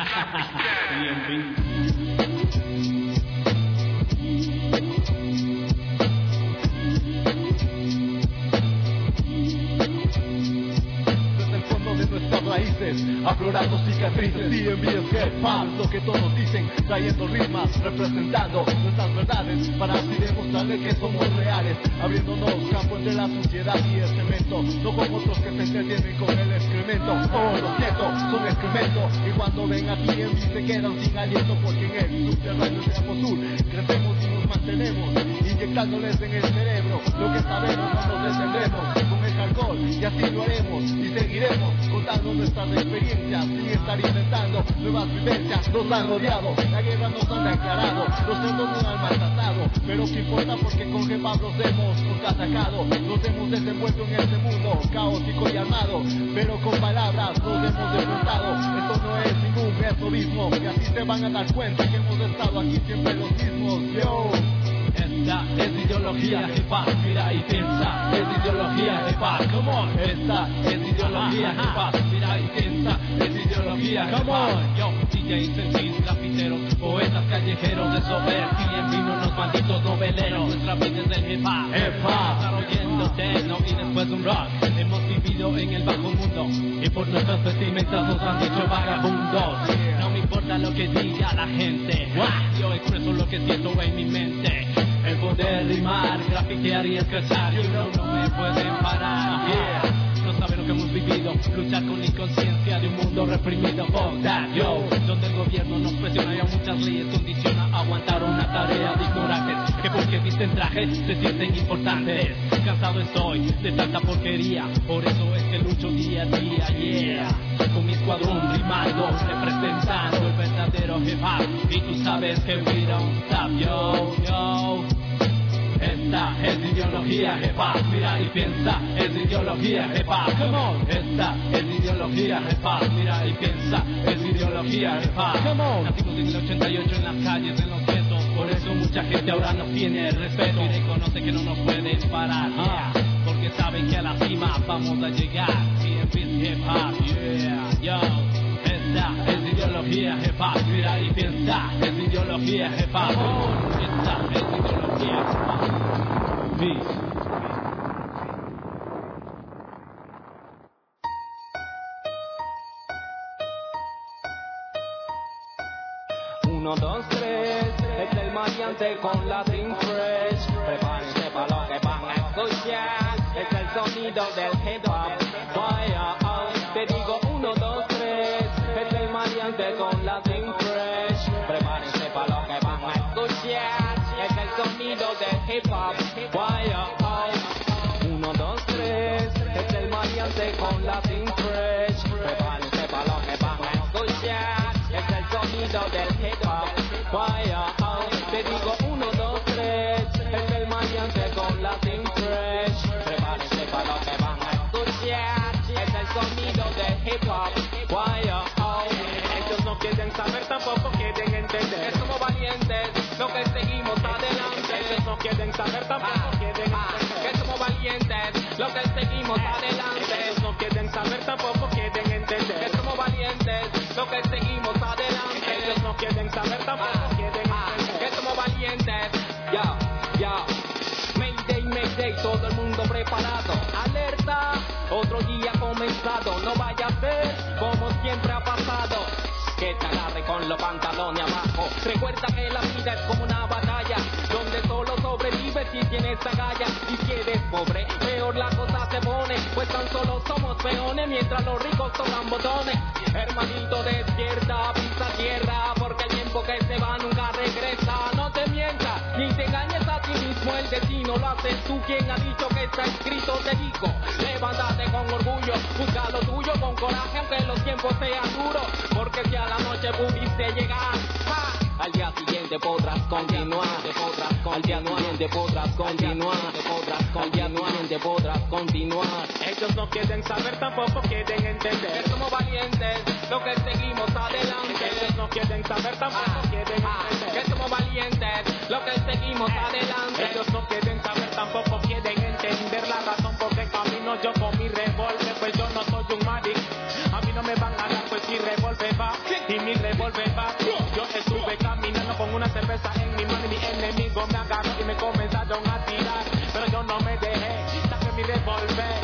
Nuestras raíces, aflorando cicatrices y envíos que fan lo que todos dicen, trayendo rimas, representando nuestras verdades, para así demostrarles que somos reales, abriéndonos campo entre la suciedad y el cemento, no como otros que se entretienen con el excremento. Oh, lo siento, son excremento, y cuando ven aquí en mí se quedan sin aliento, porque en el subterráneo de Aposur crecemos y nos mantenemos, inyectándoles en el cerebro lo que sabemos, no nos detendremos con el alcohol, y así lo haremos y seguiremos contando nuestras experiencias sin estar inventando nuevas vivencias. Nos han rodeado, la guerra nos han declarado, los cerdos nos han maltratado, pero qué importa porque con Jehová los hemos contraatacado. Nos hemos desenvuelto en este mundo caótico y armado, pero con palabras nos hemos enfrentado. Esto no es ningún metodismo, y así se van a dar cuenta que hemos estado aquí siempre los mismos. Yo. Esta es ideología hip hop, mira y piensa. Es ideología hip hop, come on. Esta es ideología hip hop, mira y piensa. Es ideología hip hop. Yo, DJ, sentis, grafiteros, poetas callejeros, desobedien vino unos malditos noveleros. Nuestra vida es el hip hop, estar oyendo techno y después un rock. Hemos vivido en el bajo mundo y por nuestras vestimentas nos han dicho vagabundos. No me importa lo que diga la gente, yo expreso lo que siento en mi mente. El poder rimar, grafitear y escrachar, no me pueden parar. Yeah. Nos saber lo que hemos vivido, luchar con la inconsciencia de un mundo reprimido. Fuck that, yo, donde el gobierno nos presiona y a muchas leyes condiciona a aguantar una tarea de ignorantes, que porque visten trajes se sienten importantes. Cansado estoy de tanta porquería, por eso es que lucho día a día, yeah, con mi escuadrón rimando, representando el verdadero hip hop, y tú sabes que we don't stop, yo, yo. Esta es ideología hip hop, mira y piensa, es ideología hip hop, come on. Esta es ideología hip hop, mira y piensa, es ideología hip hop, come on. Nacimos en el 88 en las calles, en los guetos, por eso mucha gente ahora nos tiene respeto y reconoce que no nos pueden parar, yeah, porque saben que a la cima vamos a llegar. CMP hip hop, yeah, yo. Esta es ideología hip hop, mira y piensa, es ideología hip hop, esta es ideología hip hop. Peace. 1, 2, 3, es el maleante con Latin Fresh. Prepárense para lo que van a escuchar. Es el sonido del hip hop. Vaya, te digo 1, 2, 3, es el maleante con Latin Fresh. Prepárense para lo que van a escuchar. Es el sonido del hip hop. Vaya, 1, 2, 3, es el maleante con Latin Fresh. Prepárense para lo que van a escuchar. Es el sonido del hip hop. Vaya, te digo 1, 2, 3, es el maleante con Latin Fresh. Prepárense para lo que van a escuchar. Es el sonido del hip hop. Vaya, ellos no quieren saber, tampoco quieren entender. Somos valientes, lo que seguimos adelante. Ellos no quieren saber, tampoco quieren entender. Que somos valientes, lo que seguimos adelante. Ellos no quieren saber, tampoco quieren entender. Que somos valientes, lo que seguimos adelante. Ellos no quieren saber, tampoco quieren entender. Que somos valientes, ya, ya. Mayday, Mayday, todo el mundo preparado. Alerta, otro día comenzado. No vaya a ser como siempre ha pasado, que te agarre con los pantalones abajo. Recuerda que la vida es como una batalla, donde solo sobrevives si tienes agallas. Y si eres pobre, peor la cosa se pone, pues tan solo somos peones mientras los ricos tocan botones. Hermanito, despierta, pisa tierra, porque el tiempo que se va nunca regresa. No te mientas, ni te engañes a ti mismo, el destino lo haces tú. Quien ha dicho que está escrito, te digo, levántate con orgullo, busca lo tuyo con coraje, aunque los tiempos sean duros, porque si a la noche pudiste llegar, al día siguiente podrás continuar, al día siguiente podrás continuar, al día siguiente podrás continuar. Ellos no quieren saber, tampoco quieren entender. Que somos valientes, lo que seguimos adelante. Ellos no quieren saber, tampoco quieren entender. Que somos valientes, lo que seguimos adelante. Ellos no quieren saber, tampoco quieren entender la razón por qué camino yo con mi revólver. Pues yo no soy un maric, a mí no me van a dar, pues mi revólver va, y mi revólver va. Yo estuve caminando con una cerveza en mi mano y mi enemigo me agarró y me comenzaron a tirar, pero yo no me dejé, saqué mi revólver,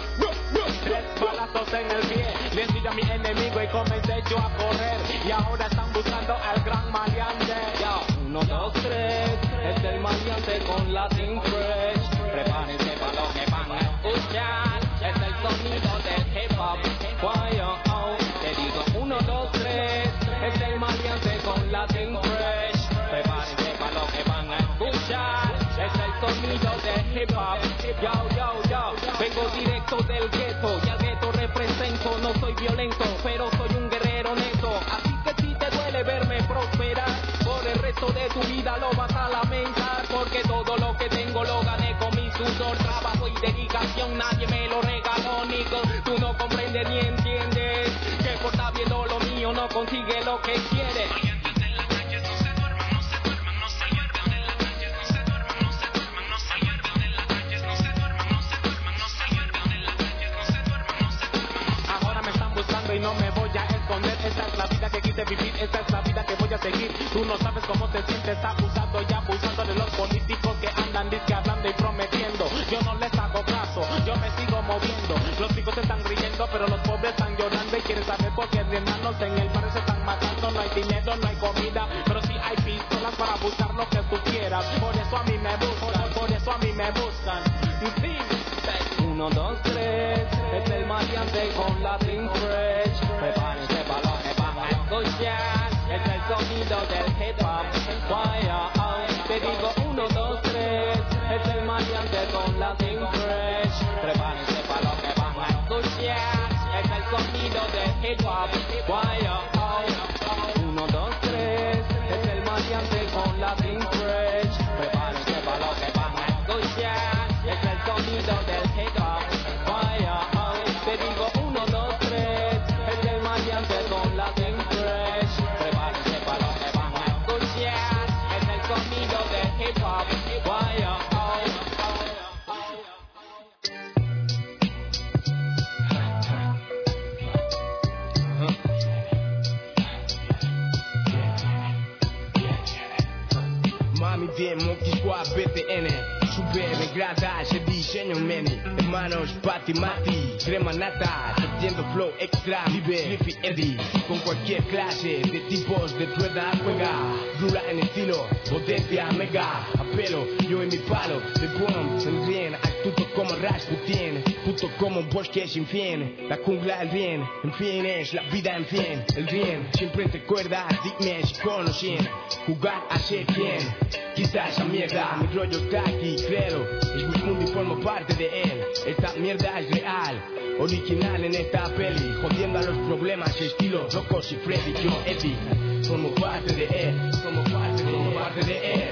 3 balazos en el pie, le di a mi enemigo y comencé yo a correr, y ahora están buscando al gran maleante. 1, 2, 3, es el maleante con Latin Fresh. Prepárense para lo que van a escuchar, es el sonido del hip hop. Te digo 1, 2, 3, es el maleante con Latin Fresh. Prepárense para lo que van a escuchar, es el sonido del hip hop. Vengo directo del gueto y al gueto represento. No soy violento, pero soy un guerrero neto. Así que si te duele verme prosperar, por el resto de tu vida lo vas a lamentar, porque todo lo que tengo lo gané con mi sudor, trabajo y dedicación. Nadie me lo regaló, Nico. Tú no comprendes ni entiendes que por estar viendo lo mío no consigue lo que quiere. Y no me voy a esconder, esta es la vida que quise vivir, esta es la vida que voy a seguir. Tú no sabes cómo te sientes abusando y abusando de los políticos que andan disque hablando y prometiendo. Yo no les hago caso, yo me sigo moviendo. Los ricos están riendo, pero los pobres están llorando. Y quieren saber por qué hermanos en el barrio se están matando. No hay dinero, no hay comida, pero sí hay pistolas para buscar lo que tú quieras. Por eso a mí me buscan, por eso a mí me buscan. Sí. 1, 2, 3, es el mal Latin Fresh. Prepárense para lo que van a escuchar. Es el sonido del hip hop. Vaya, te digo 1, 2, 3. Es el maleante con Latin Fresh. Prepárense para lo que van a escuchar. Es el sonido del hip hop. Vaya, 1, 2, 3. Es el maleante con Latin Fresh. Prepárense para lo que van a escuchar. Es el sonido del hip hop. Vaya, te digo 1, 2, 3. Es el maleante con Latin Fresh. Prepárense para lo que van a escuchar. Es el sonido del hip hop. Vaya, Mami bien, Monkey Squad, BTN. Super grada, se diseño many. Hermanos, Pati Mati, crema nata, sintiendo flow extra, vive Slippy Eddie. Con cualquier clase de tipos de tu edad juega. Dura en estilo, potencia mega. Apelo, yo en mi palo, de boom, el bien. Actúo como Rasputin, puto como un bosque sin fin. La jungla, el bien, en fin es la vida en fin. El bien, siempre te acuerdas, dime si conocen. Jugar a ser bien, quita esa mierda. Mi rollo está aquí, creo. Es mi mundo y formo parte de él. Esta mierda es real, original en esta peli. Jodiendo a los problemas, estilo Locos y Freddy, yo Eddie. Formo parte de él, formo parte de él.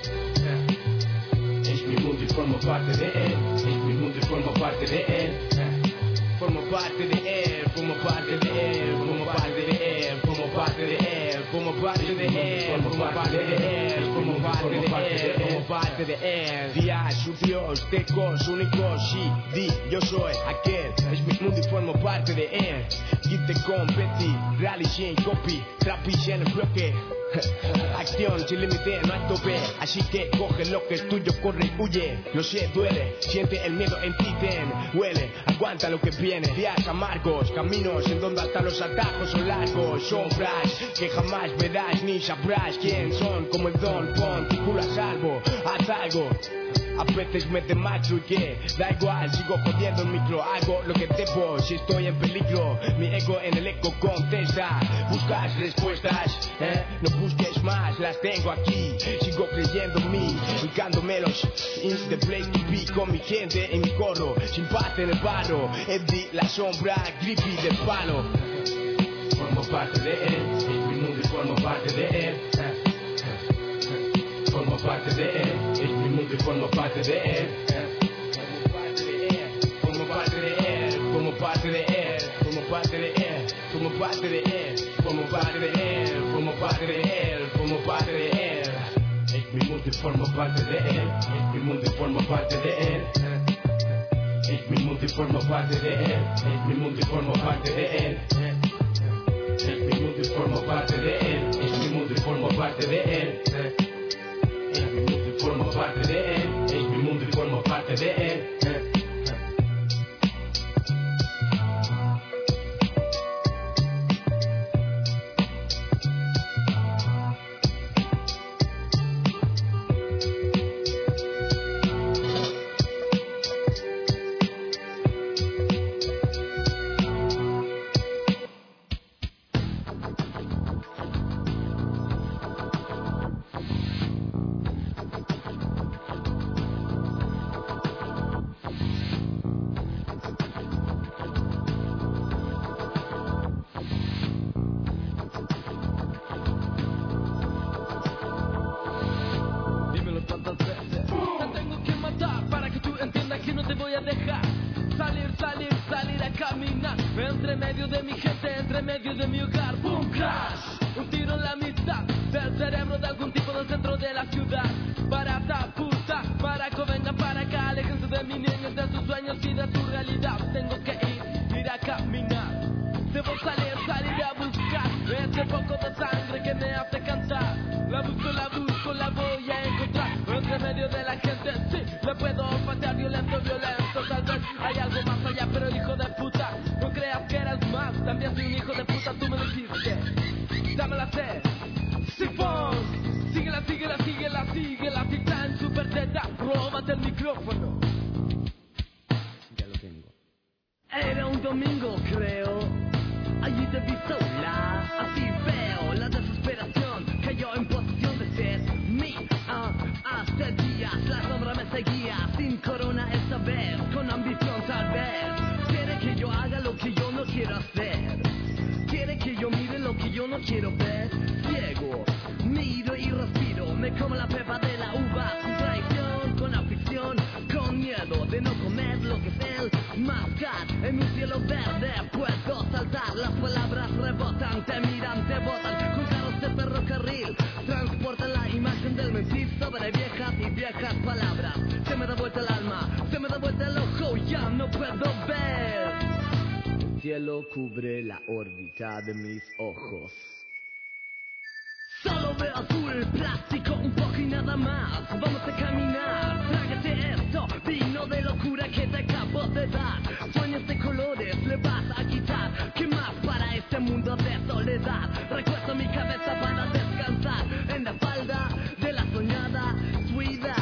Es mi mundo y formo parte de él. Es mi mundo y formo parte de él. Formo parte de él, formo parte de él, formo parte de él, formo parte de él, formo parte de él, formo parte de él, formo parte de él, formo parte de él. Días sucios, tecos, únicos, sí, di, yo soy aquel. Es mi mundo y formo parte de él. Quite con Betty, rally sin copy, trapis en el bloque. Acción sin límite, no hay tope. Así que coge lo que es tuyo, corre y huye. Lo sé, duele, siente el miedo en ti, huele, aguanta lo que viene. Días amargos, caminos en donde hasta los atajos son largos. Sombras que jamás verás ni sabrás quién son. Como el don, pon tu culo a salvo, haz algo. A veces me desmacho y que da igual, sigo jodiendo el micro, hago lo que debo, si estoy en peligro, mi ego en el eco contesta, buscas respuestas, no busques más, las tengo aquí, sigo creyendo en mí, ubicándomelos, in the place to be, con mi gente en mi coro, sin paz en el barro, Eddie, la sombra, grippy del palo, formo parte de él, es mi mundo y formo parte de él. Formo parte de él, es mi mundo y formo parte de él. Formo parte de él, formo parte de él, formo parte de él, formo parte de él, formo parte de él, formo parte de él, formo parte de él. Es mi mundo y formo parte de él, es mi mundo y formo parte de él. Es mi mundo y formo parte de él, es mi mundo y formo parte de él. Es mi mundo y formo parte de él, es mi mundo y formo parte de él. Formo parte de él, es mi mundo y formo parte de él. Salir a caminar entre medio de mi gente, entre medio de mi hogar. Boom, crash, un tiro en la mitad del cerebro de algún tipo del centro de la ciudad. Barata, puta, Maraco, venga para acá, aléjense de mi niños, de sus sueños y de su realidad. Tengo que ir a caminar. Debo salir a buscar ese poco de sangre que me hace cantar. La busco, la voy a encontrar. Entre medio de la gente, sí, le puedo patear violento. Tal vez hay algo más allá, pero hijo de puta, no creas que eres más. También soy un hijo de puta, tú me dijiste. Dámela sed, Sifón. Síguela, Titán, Super Teta, róbate el micrófono. Ya lo tengo. Era un domingo creo, allí te vi sola, así veo la desesperación, cayó en posición de ser mía. Hace días la sombra me seguía, sin corona esta vez, con ambición tal vez. Quiere que yo haga lo que yo no quiero hacer, quiere que yo mire lo que yo no quiero ver. Ciego, miro y respiro, me como la pepa de la uva, sin traición, con afición, con miedo de no comer lo que es el mascar. En un cielo verde puedo saltar, las palabras rebotan, te miran, te botan, con carros de ferrocarril, transportan la imagen del mentir sobre viejas y viejas palabras. Se me da vuelta el alma, se me da vuelta el ojo, ya no puedo ver. El cielo cubre la órbita de mis ojos. Solo veo azul, plástico, un poco y nada más. Vamos a caminar, trágate esto, vino de locura que te acabo de dar. Sueños de colores le vas a quitar, ¿qué más para este mundo de soledad? Recuesto mi cabeza para descansar en la falda de la soñada suida.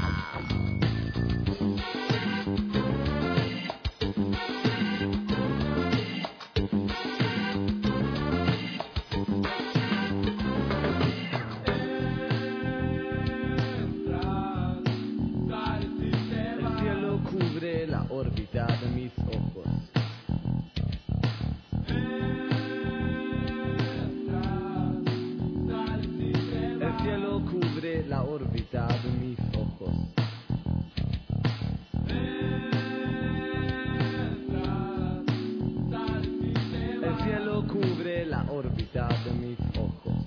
La órbita de mis ojos. El cielo cubre la órbita de mis ojos. El cielo cubre la órbita de mis ojos.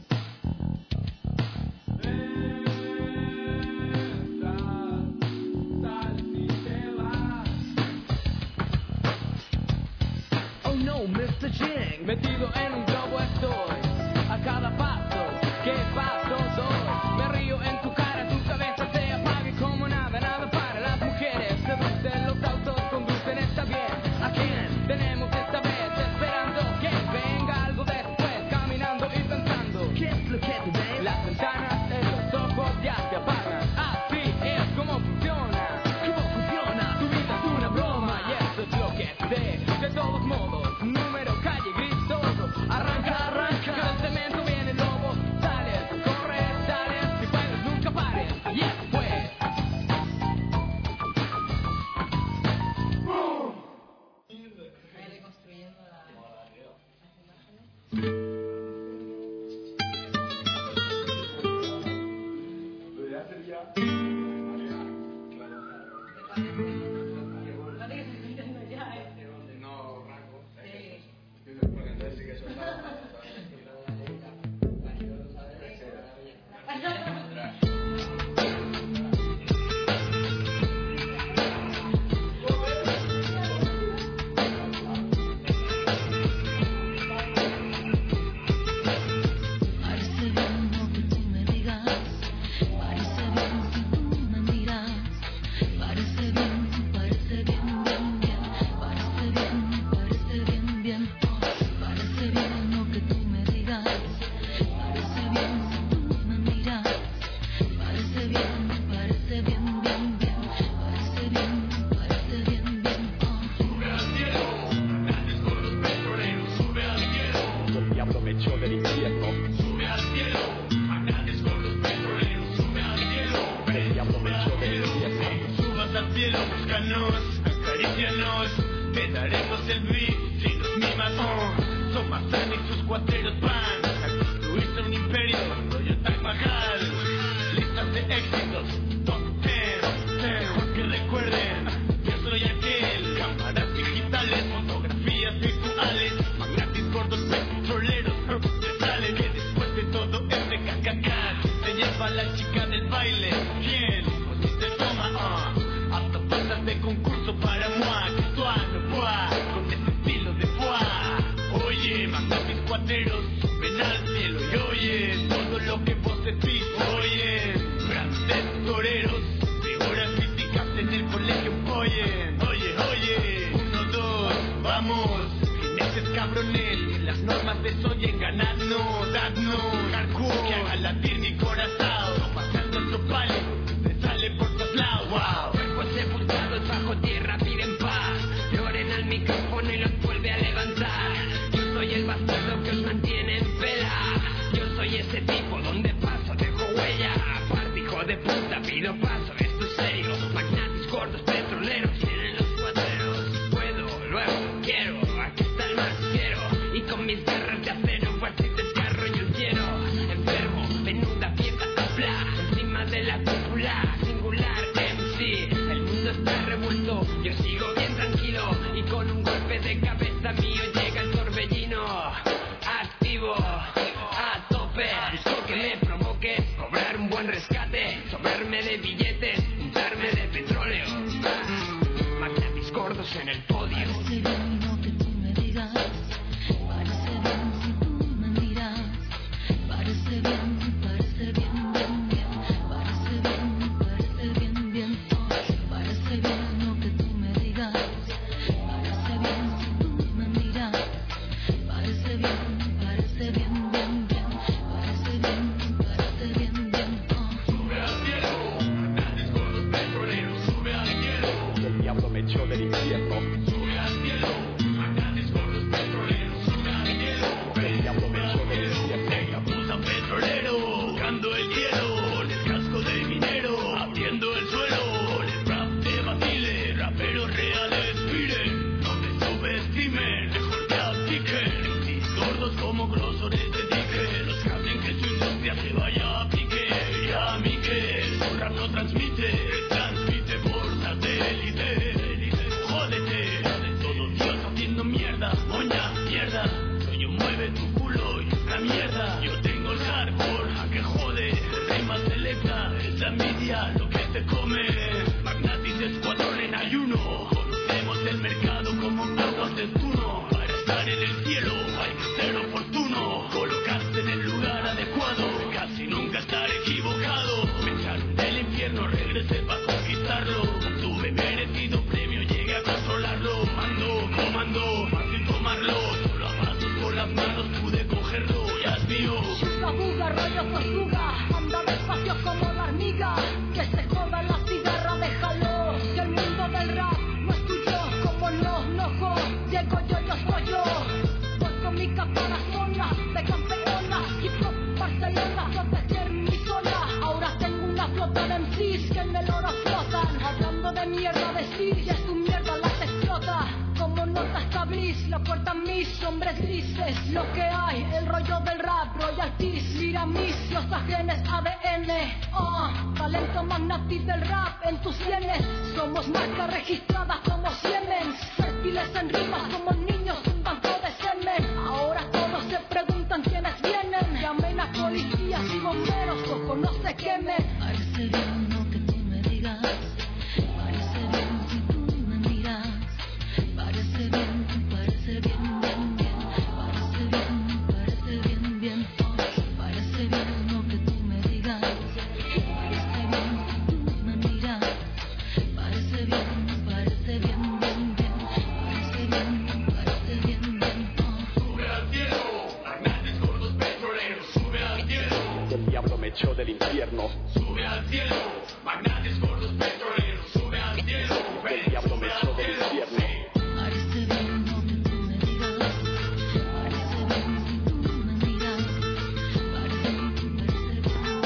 Mr. Ching, metido en un globo estoy. A cada paso que paso doy, me río en tu cara, tu cabeza se apaga y como nada, nada para las mujeres. Seducen los autos, conducen, está bien. ¿A quién tenemos esta vez? Esperando que venga algo después, caminando y pensando. ¿Qué es lo que tú ves? Las ventanas en los ojos ya se apagan. Así es como funciona. ¿Cómo funciona? Tu vida es una broma y eso es lo que sé. De todos modos, número, calle, gris, todo. Arranca, arranca, del cemento viene el lobo. Sales, corres, sales, si puedes nunca pares. Y después reconstruyendo las Wow. Cuerpo sepultados bajo tierra, piden paz. Lloren al micrófono y los mis garras de acero, fácil desgarro yo quiero. Enfermo, menuda fiesta sopla, encima de la cúpula, singular MC. El mundo está revuelto, yo sigo bien tranquilo, y con un golpe de cabeza mío llega el torbellino. Activo, a tope, busco que me provoque, cobrar un buen rescate, sobrarme de billetes, untarme de petróleo. Magnatis gordos en el podio. Parece bien lo que tú me digas, parece bien si tú me miras, parece bien, bien, bien, parece bien, bien, oh. Parece bien lo que tú me digas, parece bien si tú me miras, parece bien, bien, bien, bien, parece bien, bien, oh. Sube al cielo, Magnatis gordos petroleros, sube al cielo. El diablo me echó del infierno. Sube al cielo, Magnatis gordos petroleros, sube al cielo. El diablo me echó del infierno. Yakuza petrolero, buscando el hielo, con el casco de minero, abriendo el suelo, con el rap de vacile, raperos reales, miren, no te subestimen, mejor que abdiquen, MCs gordos como grosores de dique, los que hacen que su industria se vaya a pique, y a mí que su rap no transmite por satélite, jódete, todo Dios haciendo mierda, moña, mierda, soy un mueve tu culo y una mierda, yo tengo el hardcore, a que jode, rima selecta, es la envidia lo que te come, Magnatis escuadrón en ayuno, conocemos el mercado como aguas del Tuno, para estar en el cielo hay que ser oportuno, colocarse en el lugar adecuado, casi nunca estar equivocado, me echaron del infierno, regresé para conquistarlo, tuve merecido premio, llegué a controlarlo, comando, fácil tomarlo, solo a pasos con las manos pude cogerlo, ya es mío. Chupa buga, rollo tortuga, anda despacio como la hormiga, que se joda la cigarra, déjalo, que el mundo del rap no es tuyo, como los locos, llego yo soy yo, voy con mi caparazona, de campeona, hip hop Barcelona, proteger mi zona, ahora tengo una flota de MCs que en el oro flotan, hablando de mierda de sí, y es tu mierda la te explota, como nota establish, lo cortan mis hombres grises, lo que hay, el rollo del rap, royalties, mira mis, los ajenes ADN, talento Magnatis del rap en tus sienes, somos marca registrada como Siemens, fértiles en rimas como niños, un banco de semen, ahora todos se preguntan quiénes vienen, llamen a policías y bomberos, ojo no se quemen, parece bien lo que tú me digas, parece bien si tú me miras, parece bien, bien, bien, parece bien, bien, oh. Parece bien lo que tú me digas, parece bien si tú me miras, parece bien, bien, bien, bien, parece bien, bien, oh. Sube al cielo, Magnatis gordos petroleros, sube al cielo. El diablo me echó del infierno. Sube al cielo, Magnatis gordos petroleros, sube al cielo. El diablo me echó del infierno. Parece bien lo que tú me digas, parece bien si tú me miras, parece bien,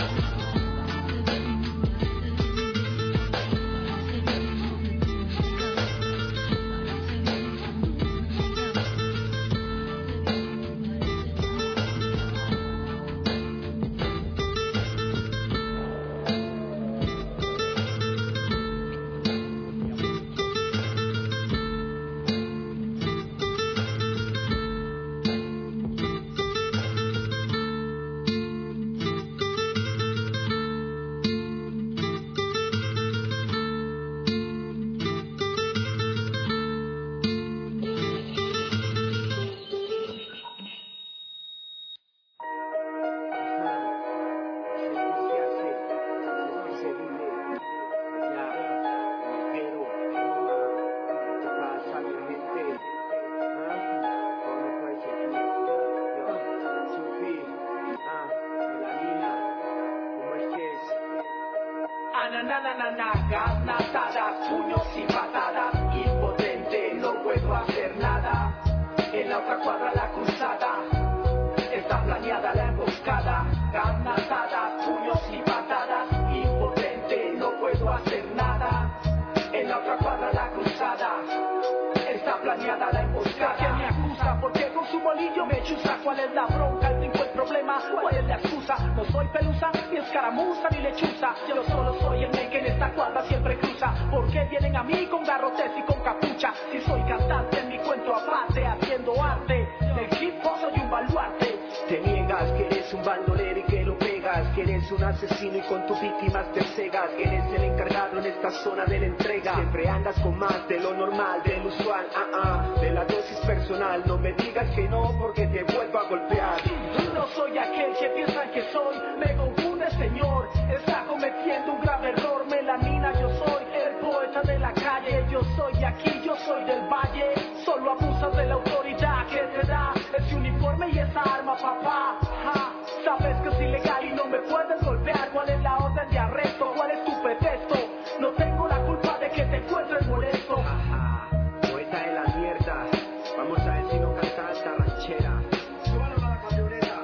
Natadas, puños y patadas, impotente, no puedo hacer nada. En la otra cuadra la cruzada, está planeada la emboscada. Natadas, puños y patadas, impotente, no puedo hacer nada. En la otra cuadra la cruzada, está planeada la emboscada. ¿Quién me acusa? Porque consumo amarillo me chusa. ¿Cuál es la bronca? El brinco el problema. ¿Cuál es la excusa? No soy pelusa, ni escaramuza, ni lechuza. Yo solo soy el men que en esta cuadra siempre cruza. ¿Por qué vienen a mí con garrotes y con capucha? Si soy cantante en mi cuento aparte, haciendo arte. Del hip hop soy un baluarte. Te niegas que eres un bandolero y que lo pegas, que eres un asesino y con tus víctimas te cegas, que eres el encargado en esta zona de la entrega. Siempre andas con más de lo normal, del usual, de la dosis personal. No me digas que no porque te vuelvo a golpear. No soy aquel que piensan que soy, me confunde señor, está cometiendo un grave error. Melanina, yo soy el poeta de la calle, yo soy aquí, yo soy del valle. Solo abusas de la autoridad que te da ese uniforme y esa arma, papá. Sabes que es ilegal y no me puedes golpear. ¿Cuál es la orden de arresto? ¿Cuál es tu pretexto? No tengo la culpa de que te encuentres molesto. Poeta de la mierda, vamos a ver si no canta esta ranchera. Súbalo a la camioneta.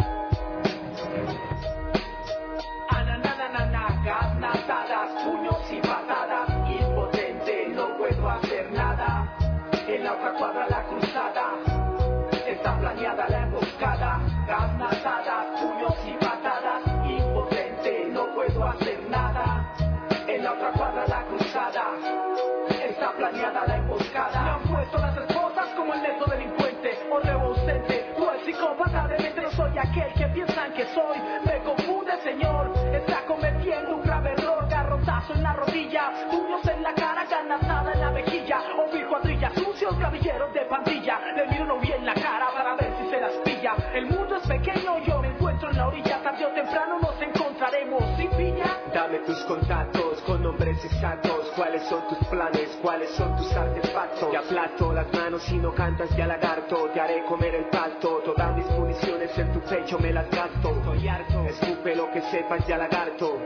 Gas natadas, puños y patadas. Impotente, no puedo hacer nada. En la otra cuadra la cruzada. Está planeada la emboscada. Gas natadas, puños y patadas. Impotente, no puedo hacer nada. En la otra cuadra la cruzada. Está planeada la emboscada. Me han puesto las esposas como el neto delincuente o rebocente o el psicópata de mente. No soy aquel que piensan que soy. Me confunde, señor. Está cometiendo un grave error. Garrotazo en la rodilla, puños en la cara, ganazada en la mejilla. O mil cuadrillas sucios, gavilleros de pandilla. Le miro no bien la cara para ver si se las pilla. El mundo es pequeño, yo me encuentro en la orilla. Tarde o temprano nos encontraremos, ¿sí pilla? Dame tus contactos con nombres exactos. ¿Cuáles son tus planes? ¿Cuáles son tus artefactos? Te aplasto las manos y no cantas ya lagarto. Te haré comer el pasto. Todas mis municiones en tu pecho me las gasto. Estoy harto. Escupe lo que sepas ya lagarto.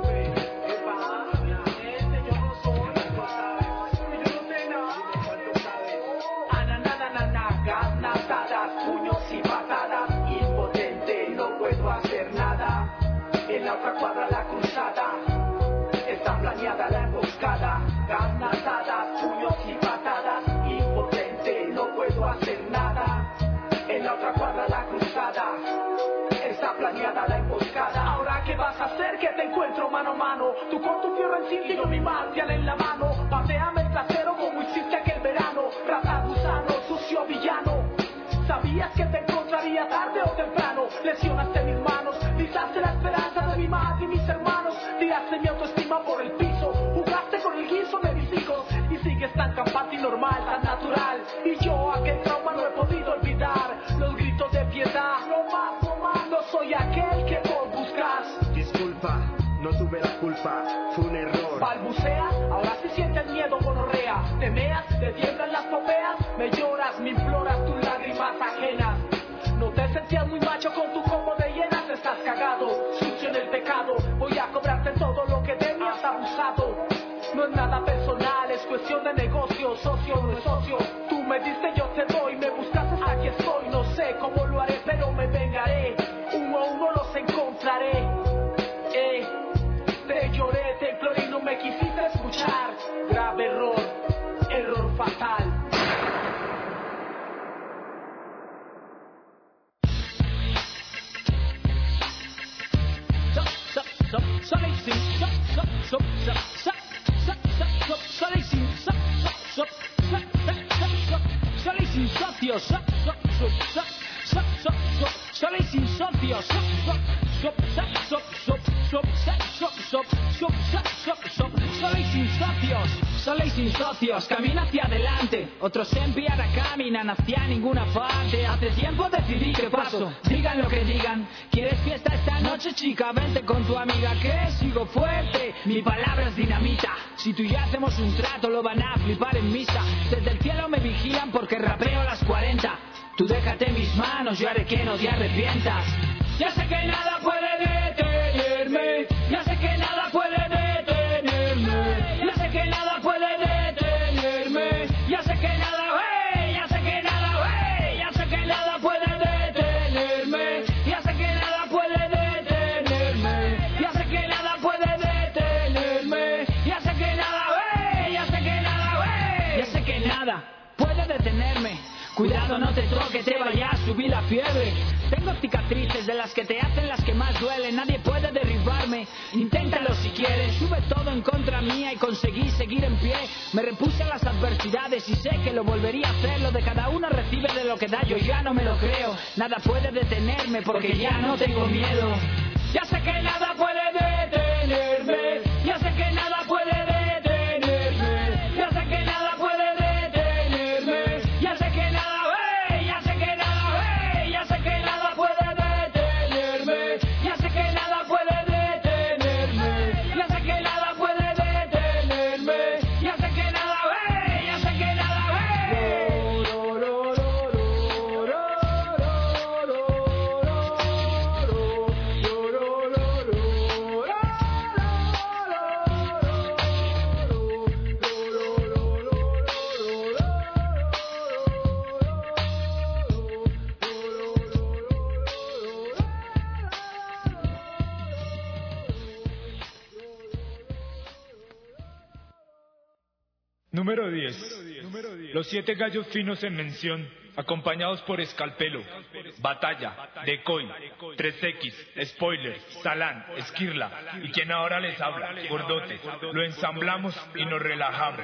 Gas natadas, puños y patadas. Impotente, no puedo hacer nada. En la otra cuadra la cruzada. Está planeada la emboscada. Gas natadas, puños y patadas. Impotente, no puedo hacer nada. En la otra cuadra la cruzada. Está planeada la emboscada. Ahora qué vas a hacer que te encuentro mano a mano. Tú con tu fierro en cinta y yo mi marcial en la mano. Pateame el trasero como hiciste aquel verano. Rata gusano, sucio villano. Sabías que te encontraría tarde o temprano. Lesionaste mis manos, pisaste la esperanza de mi madre y mis hermanos. Tiraste mi autoestima por el piso. Jugaste con el guiso de mis hijos. Y sigues tan campante y normal, tan natural. Y yo aquel trauma no he podido olvidar. Los gritos de piedad, no más, no más. No soy aquel que vos buscas. Disculpa, no tuve la culpa, fue un error. Balbuceas, ahora sí sientes miedo, gonorrea. Te meas, te tiemblan las popeas. Me lloras, me imploras tus lágrimas ajenas. No te sentías muy macho con tu combo de hienas. Estás cagado, sucio en el pecado. Voy a cobrarte todo lo que de mí has abusado. No es nada personal, es cuestión de negocio. Socio no es socio. Tú me diste, yo te doy. Me buscaste, aquí estoy. No sé cómo lo haré, pero me vengaré. Uno a uno los encontraré. Te lloré, te imploré y no me quisiste escuchar. Grave error, error fatal. Solo y sin socios, camina hacia adelante. Otros se envían a caminan hacia ninguna parte. Hace tiempo decidí que paso, digan lo que digan. ¿Quieres fiesta esta noche, chica? Vente con tu amiga que sigo fuerte. Mi palabra es dinamita. Si tú y yo hacemos un trato, lo van a flipar en misa. Desde el cielo me vigilan porque rapeo a las 40. Tú déjate en mis manos, yo haré que no te arrepientas. Ya sé que nada puede detenerme. Ya sé que nada puede detenerme. Ya sé que nada puede detenerme. Ya sé que nada, hey, ya sé que nada, hey, ya sé que nada puede detenerme. Ya sé que nada puede detenerme. Ya sé que nada puede detenerme. Ya sé que nada, hey, ya sé que nada, hey. Ya sé que nada puede detenerme. Cuidado cuando no te toque te vaya a subir la fiebre. Tengo cicatrices de las que te hacen las que más duelen. Nadie puede derribarme, inténtalo si quieres. Sube todo en contra mía y conseguí seguir en pie. Me repuse a las adversidades y sé que lo volvería a hacer. Lo de cada uno recibe de lo que da, yo ya no me lo creo. Nada puede detenerme porque ya no tengo miedo. Ya sé que nada puede detenerme. Ya sé que nada puede detenerme. Ya sé que nada puede detenerme. Ya sé que nada, ya sé que nada, ya sé que nada puede detenerme. Ya sé que nada puede detenerme. Ya sé que nada puede detenerme. Ya sé que nada, ya sé que nada, Número 10. Los 7 gallos finos en mención, acompañados por Escalpelo, Batalla, Decoy, 3X, Spoiler, Salán, Esquirla y quien ahora les habla, Gordote. Lo ensamblamos y nos relajamos.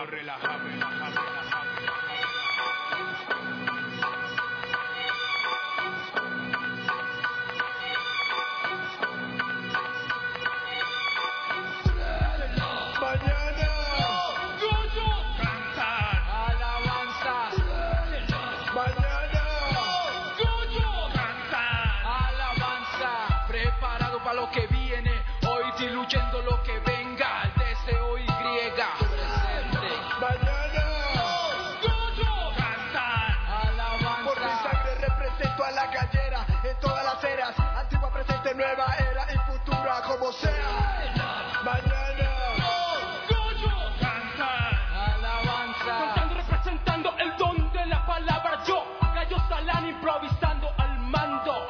Lo que viene, hoy diluyendo lo que venga, el deseo Y. Mañana, cantar, alabanza. Por mi sangre represento a la gallera en todas las eras, antigua, presente, nueva era y futura, como sea. Mañana, cantar, alabanza. Contando, representando el don de la palabra, yo, gallo Salán, improvisando al mando.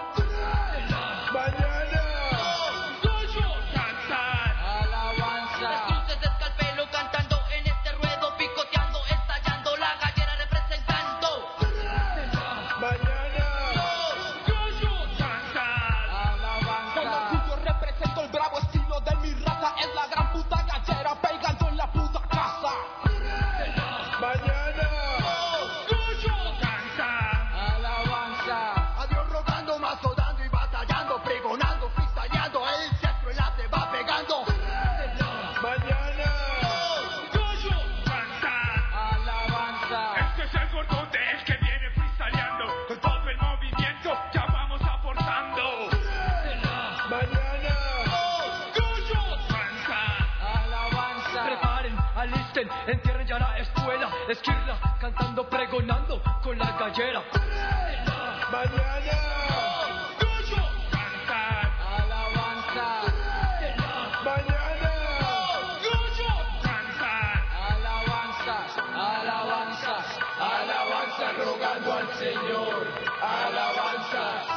Entierren ya la escuela, Esquirla, cantando, pregonando con la gallera. Mañana, cantar, alabanza. Mañana, cantar, alabanzas, alabanzas, alabanzas, rogando al Señor, alabanzas.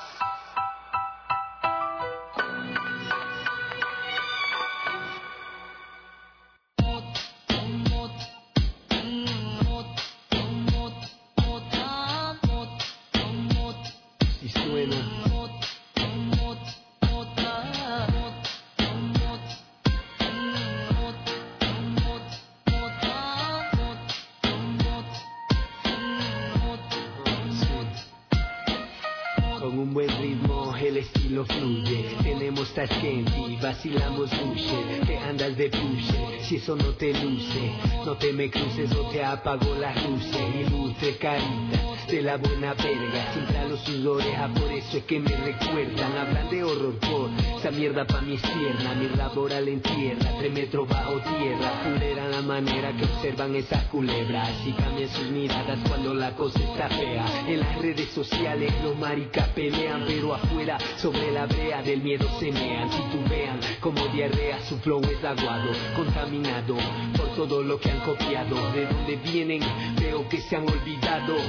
Fluye, tenemos Tashkent y vacilamos buche. Que andas de puche, si eso no te luce, no te me cruces o te apago las luces. Ilustre carita de la buena verga, siempre a los sudores, por eso es que me recuerdan. Hablan de horror por esa mierda pa' mi tierna, mi laboral en tierra, 3 metros bajo tierra. Culera la manera que observan esas culebras y cambian sus miradas cuando la cosa está fea. En las redes sociales los maricas pelean, pero afuera sobre la brea del miedo se mean. Titubean como diarrea, su flow es aguado, contaminado por todo lo que han copiado. De dónde vienen veo que se han olvidado, por eso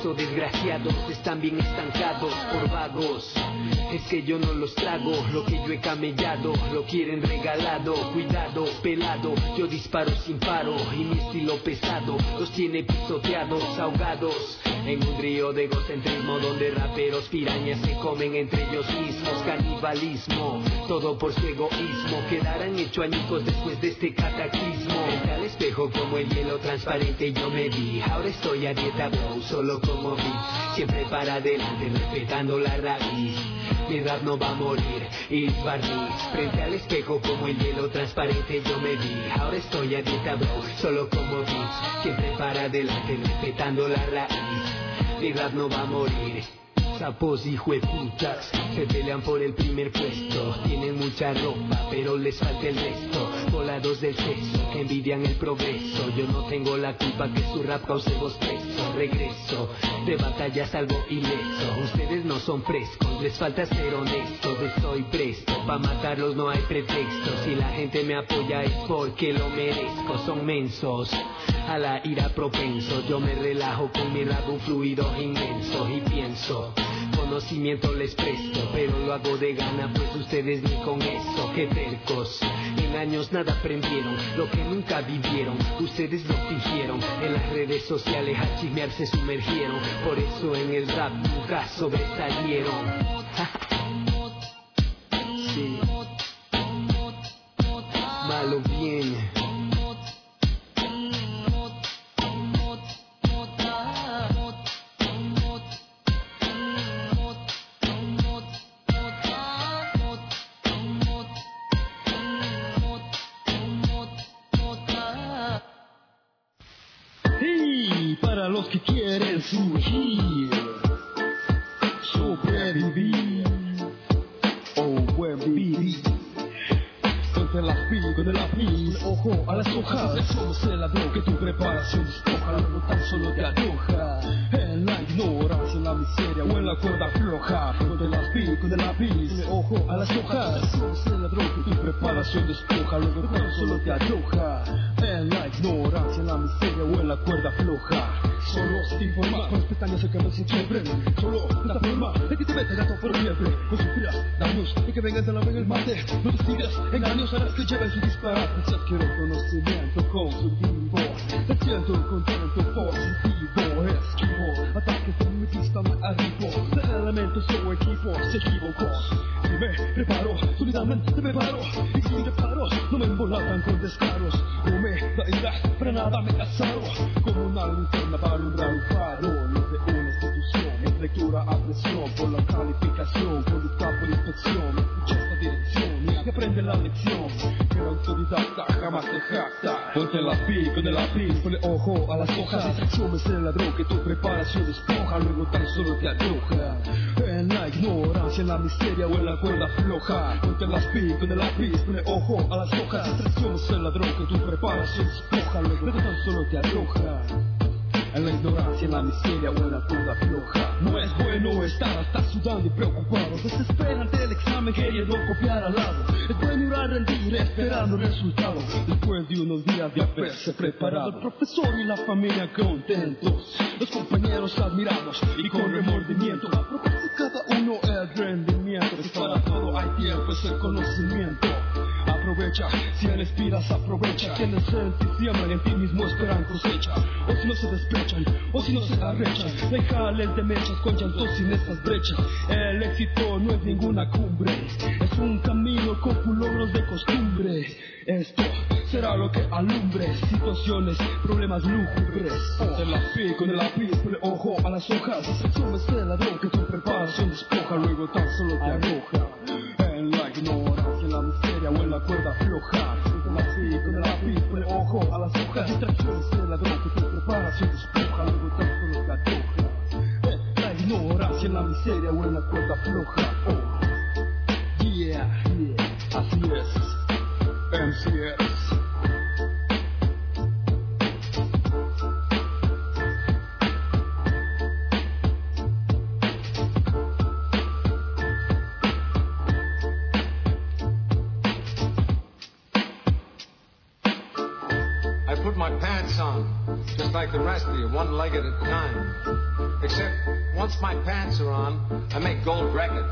eso desgraciados están bien estancados por vagos. Es que yo no los trago, lo que yo he camellado, lo quieren regalado. Cuidado, pelado, yo disparo sin paro y mi estilo pesado los tiene pisoteados, ahogados en un río de egocentrismo donde raperos pirañas se comen entre ellos mismos. Canibalismo, todo por su egoísmo, quedarán hecho añicos después de este cataclismo. Frente al espejo como el hielo transparente yo me vi, ahora estoy a dieta bro, solo como vi, siempre para adelante respetando la raíz. Mi rap no va a morir, it's barniz. Frente al espejo como el hielo transparente yo me vi, ahora estoy a dieta bro, solo como vi, siempre para adelante respetando la raíz. Mi rap no va a morir. Sapos hijueputas se pelean por el primer puesto, tienen mucha ropa pero les falta el resto. Volados del sexo que envidian el progreso, yo no tengo la culpa que su rap cause bostezo. Regreso de batalla salgo ileso, ustedes no son frescos, les falta ser honestos. Estoy presto, pa' matarlos no hay pretexto, si la gente me apoya es porque lo merezco. Son mensos, a la ira propenso, yo me relajo con mi rap, un fluido inmenso. Y pienso, conocimiento les presto, pero lo hago de gana, pues ustedes ni con eso. Que tercos, en años nada aprendieron, lo que nunca vivieron, ustedes lo fingieron. En las redes sociales a chismear se sumergieron, por eso en el rap nunca sobresalieron. Sí. Malo bien. Para los que quieren surgir, sobrevivir, buen vivir. Ponte las pico de la pis, ojo a las hojas. Somos el ladrón que tu preparación despoja, luego tan solo te aloja en la ignorancia, en la miseria o en la cuerda floja. Ponte las pico de la pis, ojo a las hojas. Somos el ladrón que tu preparación despoja, luego tan solo te aloja en la ignorancia, en la miseria o en la cuerda floja. Solo te informa, con las pestañas se quedan sin siempre. Solo la forma de que te mete gato por siempre. Con sufrirás daños y que vengan de la vega el mate. No te sigas engaños a las que lleven su disparate. Se adquiere conocimiento consumtivo. Te siento contento positivo. Esquivo ataques de mi pista me arribo. De elementos o equipos se equivocó. Si me preparo, sólidamente me paro. Y sin reparos, no me embolatan con descaros. No me da ira, para nada me casaro. Como una linterna para alumbrar un faro. No de una institución, es lectura a presión. Por la calificación, conducta por inspección. Escucha esta dirección y aprende la lección. Pero autodidacta jamás te jacta. Ponte la pico de la pis, ponle ojo a las hojas. Distracción es el ladrón que tu preparación despoja, luego tan solo te aloja en la ignorancia, en la miseria o en la cuerda floja. Ponte las pico de la pis, ponle ojo a las hojas. Distracción es el ladrón que tu preparación despoja, luego tan solo te aloja en la ignorancia, en la miseria o en la cuerda floja. No es bueno estar hasta sudando y preocupado, desesperan ante el examen queriendo copiar al lado. Es bueno ir a rendir esperando el resultado, después de unos días de haberse preparado. El profesor y la familia contentos, los compañeros admirados y con remordimiento. Aprovecha cada uno el rendimiento, que para todo hay tiempo, es el conocimiento. Aprovecha, si él inspiras, aprovecha. Quienes en ti siembran, en ti mismo esperan cosecha. O si no se despechan, o si no se arrechan, déjales de mechas con llantos sin estas brechas. El éxito no es ninguna cumbre, es un camino con logros de costumbre. Esto será lo que alumbre situaciones, problemas lúgubres. De la pico, de la pis, ponle ojo a las hojas. Distracción es el ladrón que tu preparación despoja, luego tan solo te arroja en la ignorancia, en la miseria o en la cuerda floja. De la pico, de la pis, ponle ojo a las hojas. Distracción es el ladrón que tu preparación despoja, luego tan solo te arroja en la ignorancia, en la miseria o en la cuerda floja. Yeah, así es. MCS. I put my pants on just like the rest of you, one leg at a time. Except once my pants are on, I make gold records.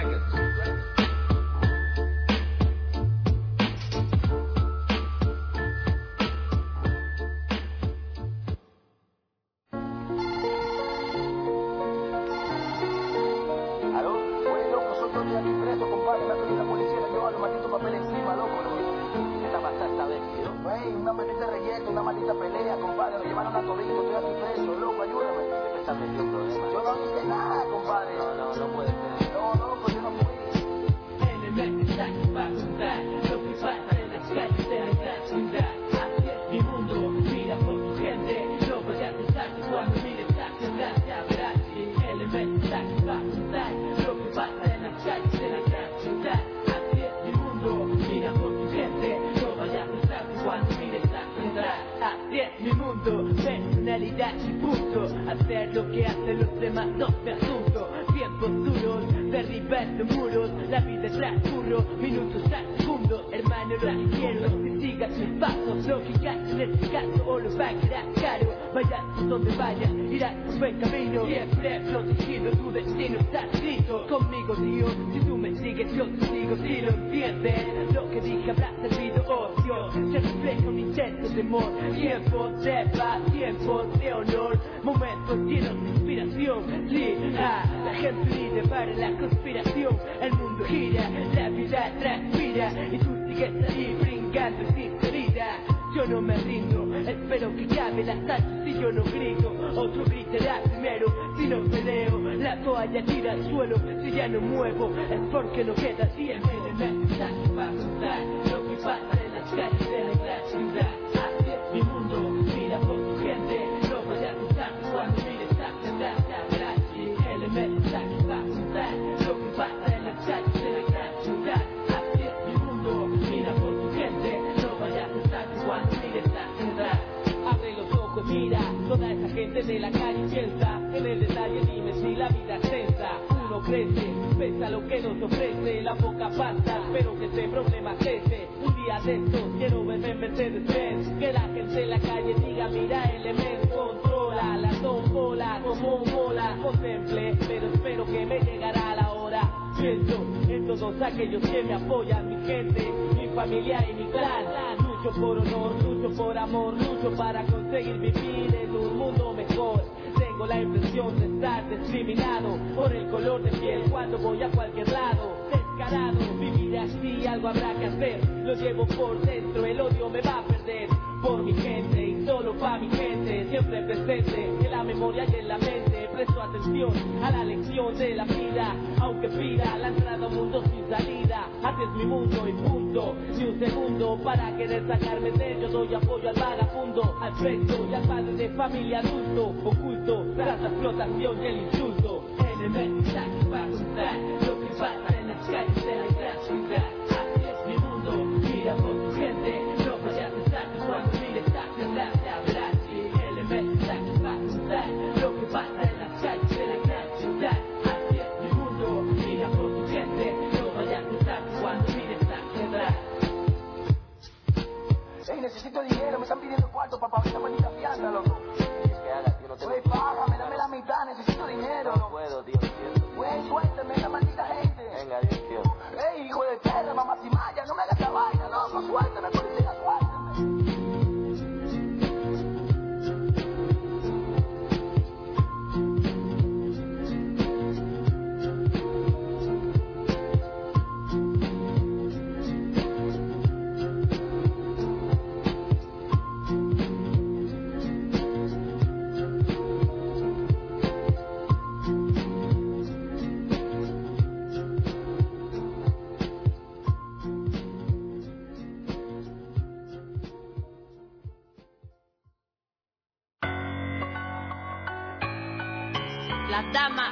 Las damas.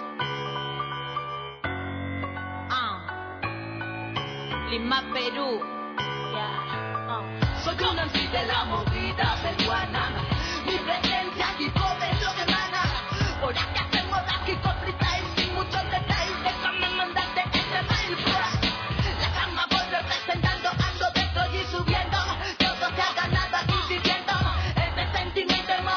Lima, Perú. Soy un anti de la movida peruana. Mi presencia aquí pobre es lo que emana. Por acá hacemos aquí con freestyle sin muchos detalles. Déjame mandarte este mail. La cama voy representando, ando dentro y subiendo. Todo se ha ganado aquí viviendo. Este sentimiento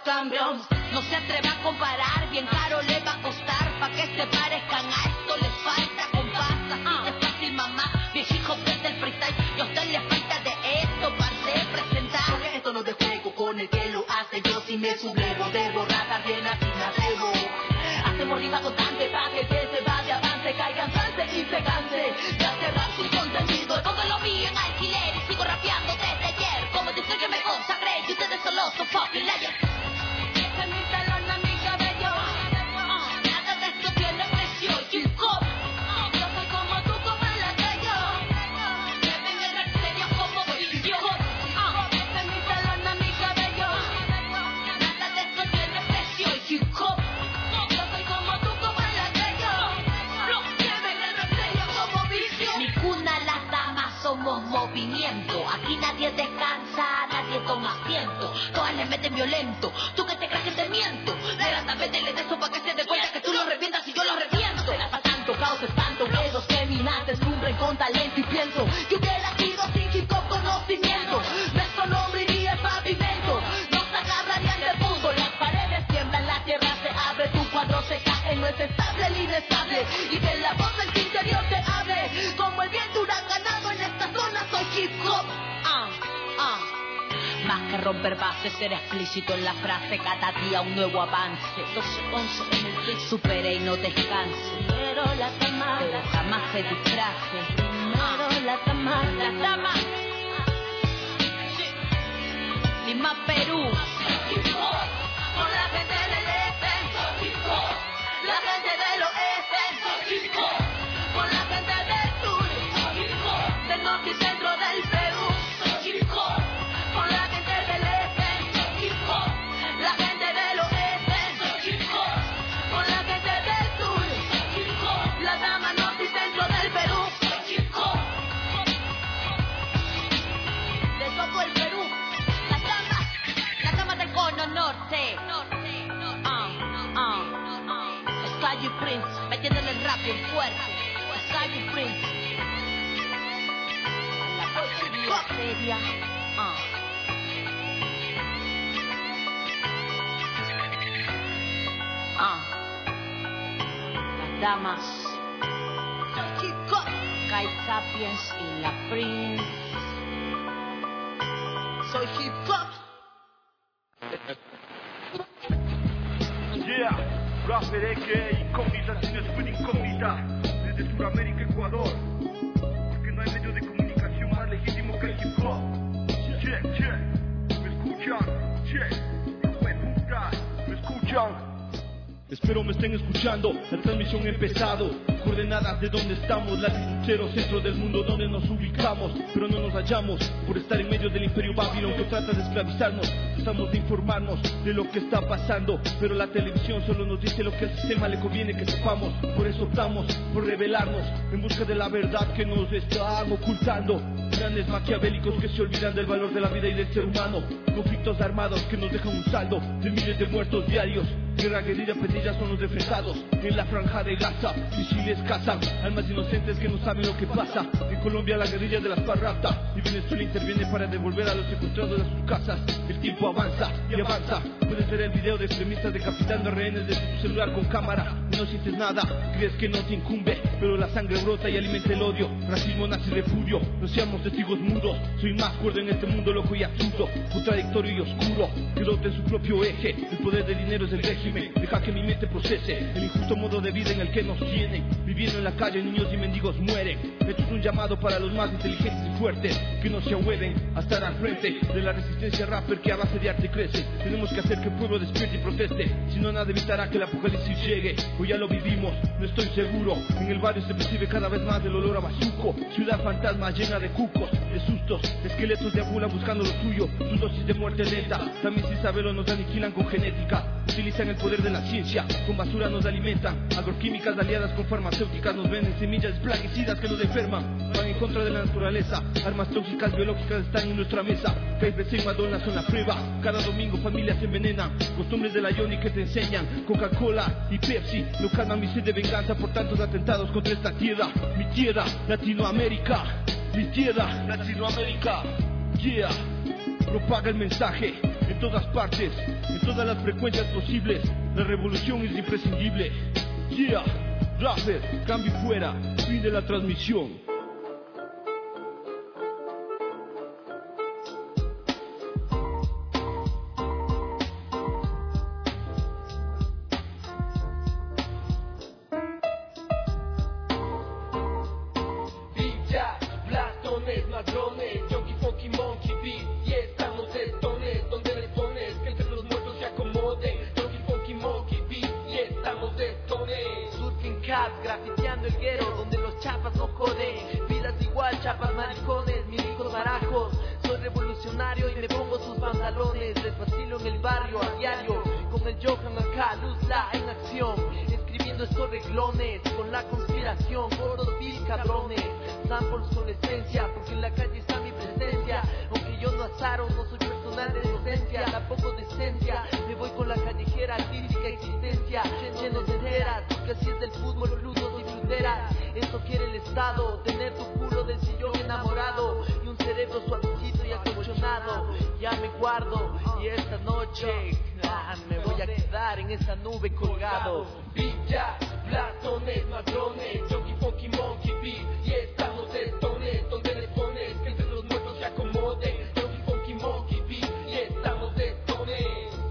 cambios. No se atreva a comparar, bien caro le va a costar. Pa' que se parezcan a esto les falta compás. Así de fácil, mamá, viejijo desde el freestyle. Y a usted le falta de esto para ser presentar. Porque esto no es de juego con el que lo hace. Yo sí me sublevo, debo ratar bien así me atrevo. Hacemos rima constante pa' que se va de avance. Caigan trance y se canse de hacer rap sin contenido. Pongo lo mío en alquiler y sigo rapeando desde ayer. Como dice que me consagré y ustedes solo son fucking legends. Este es mi talón a mi cabello. Nada de esto tiene precio. Hip hop. Yo soy como tú, como en la calle. Que venga el rap serio como vicio. Este es mi talón a mi cabello. Nada de esto tiene precio. Hip hop. Yo soy como tú, como en la calle. Que venga el rap serio como vicio. Mi cuna, las damas somos movimiento. Aquí nadie descansa, nadie toma asiento. Todas le meten violento. ¿Tú que te crees que te miento? Levanta, métele de eso pa' que se dé cuenta que tú lo revientas y yo lo reviento. Se la pa' tanto, causa espanto. Dedos que mi nace descubren con talento y pienso que hubiera sido sin hip hop conocimiento. Nuestro nombre iría el pavimento. Nos agarrarían del mundo. Las paredes tiemblan, la tierra se abre. Tu cuadro se cae, no es estable el inestable. Y que la voz del interior te hable. Como el viento huracanado en esta zona soy hip hop. Más que romper bases, ser explícito en la frase. Cada día un nuevo avance. 12-11 en el beat. Supere y no descanse. Pero la jamás se disfrace. Primero la dama. Lima, Perú. Con la gente del este, la gente del oeste, con la gente del sur, del norte y centro del Perú, con la gente del este, la gente del oeste, con la gente del sur, la dama norte y centro del Perú, De todo el Perú. Las damas del cono norte. Sky Prince, metiéndole el rap bien fuerte. Sky Prince. La poesía seria. Las damas. Sky Sapiens y la Prince. soy hip hop. Yeah, rapper aka incógnita sin super incógnita, desde Sudamérica, Ecuador, porque no hay medio de comunicación más legítimo que el hip hop. ¿Me escuchan? ¿Me escuchan? Espero me estén escuchando, la transmisión ha empezado. Coordenadas de donde estamos, latitudo centro del mundo donde nos ubicamos. Pero no nos hallamos por estar en medio del imperio Babilón que trata de esclavizarnos. Tratamos de informarnos de lo que está pasando, pero la televisión solo nos dice lo que al sistema le conviene que sepamos. Por eso optamos por revelarnos en busca de la verdad que nos están ocultando. Grandes maquiavélicos que se olvidan del valor de la vida y del ser humano. Conflictos armados que nos dejan un saldo de miles de muertos diarios. Guerra, guerrilla, pandillas son los defensados en la franja de Gaza. Misiles cazan almas inocentes que no saben lo que pasa. En Colombia la guerrilla de las parrata y Venezuela interviene para devolver a los secuestrados a sus casas. El tiempo avanza y avanza. Puedes ver el video de extremistas decapitando rehenes desde tu celular con cámara. No sientes nada, crees que no te incumbe, pero la sangre brota y alimenta el odio. Racismo, nazi, repudio. No seamos testigos mudos. Soy más cuerdo en este mundo loco y absurdo, contradictorio y oscuro, que rota en su propio eje. El poder del dinero es el régimen. Deja que mi mente procese el injusto modo de vida en el que nos tienen. Viviendo en la calle, niños y mendigos mueren. Esto es un llamado para los más inteligentes y fuertes, que no se ahueven a estar al frente de la resistencia rapper que a base de arte crece. Tenemos que hacer que el pueblo despierte y proteste, si no nada evitará que el apocalipsis llegue. Hoy ya lo vivimos, no estoy seguro. En el barrio se percibe cada vez más el olor a bazuco. Ciudad fantasma llena de cucos, de sustos, esqueletos de abula buscando lo suyo. Sus dosis de muerte lenta, también sin saberlo nos aniquilan con genética. Utilizan el poder de la ciencia, con basura nos alimentan. Agroquímicas aliadas con farmacéuticas nos venden semillas plaguicidas que nos enferman. Van en contra de la naturaleza, armas tóxicas biológicas están en nuestra mesa. KFC y Madonna son la prueba, cada domingo familias se envenenan. Costumbres de la Johnny que te enseñan, Coca-Cola y Pepsi no calman mi sed de venganza por tantos atentados contra esta tierra. Mi tierra, Latinoamérica, mi tierra, Latinoamérica. Yeah, propaga el mensaje en todas partes, en todas las frecuencias posibles. La revolución es imprescindible. Yeah, rapper, cambio fuera, fin de la transmisión. Grafiteando el guero donde los chapas no joden. Vidas igual, chapas maricones, milicos barajos. Soy revolucionario y me pongo sus pantalones. Les vacilo en el barrio a diario con el Johan acá, Luzla en acción. Escribiendo estos reglones con la conspiración. Gordos vil cabrones, samples con esencia, porque en la calle está mi presencia. Aunque yo no azaro, no soy personal de docencia, tampoco decencia. Me voy con la callejera artística existencia, lleno de enteras, porque así es del fútbol, frutos y fruteras. Esto quiere el Estado, tener tu culo del sillón enamorado y un cerebro suavecito y acolchonado. Ya me guardo y esta noche me voy a quedar en esa nube colgado. Villas, platones, madrones, Junkie Funky Monkey Beat. Y estamos estones, donde les pones que entre los muertos se acomoden. Junkie Funky Monkey Beat. Y estamos estones.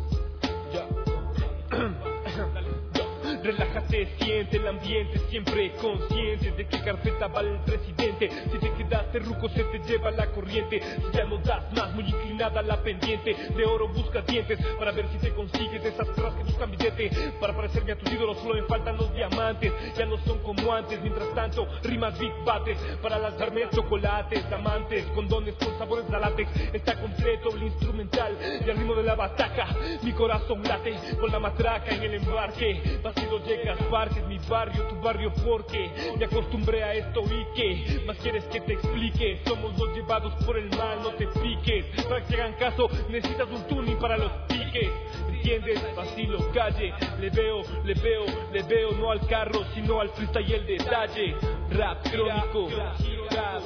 Relájate, siente el ambiente, siempre consciente de qué carpeta va el presidente. Si te quedaste ruco se te lleva la corriente. Si ya no das más, muy inclinada la pendiente. De oro busca dientes para ver si te consigues esas perras que buscan billete. Para parecerme a tus ídolos solo me faltan los diamantes. Ya no son como antes, mientras tanto rimas big bates. Para lanzarme chocolates, amantes, condones con sabores de látex. Está completo el instrumental y al ritmo de la bataca mi corazón late con la matraca en el embarque. Vacío llegas, parques, mi barrio, tu barrio, porque me acostumbré a esto y que más quieres que te explique. Somos los llevados por el mal, no te piques. Para que hagan caso necesitas un tuning para los piques. ¿Entiendes? Vacilo, calle, le veo no al carro, sino al freestyle y el detalle. Rap crónico, rap.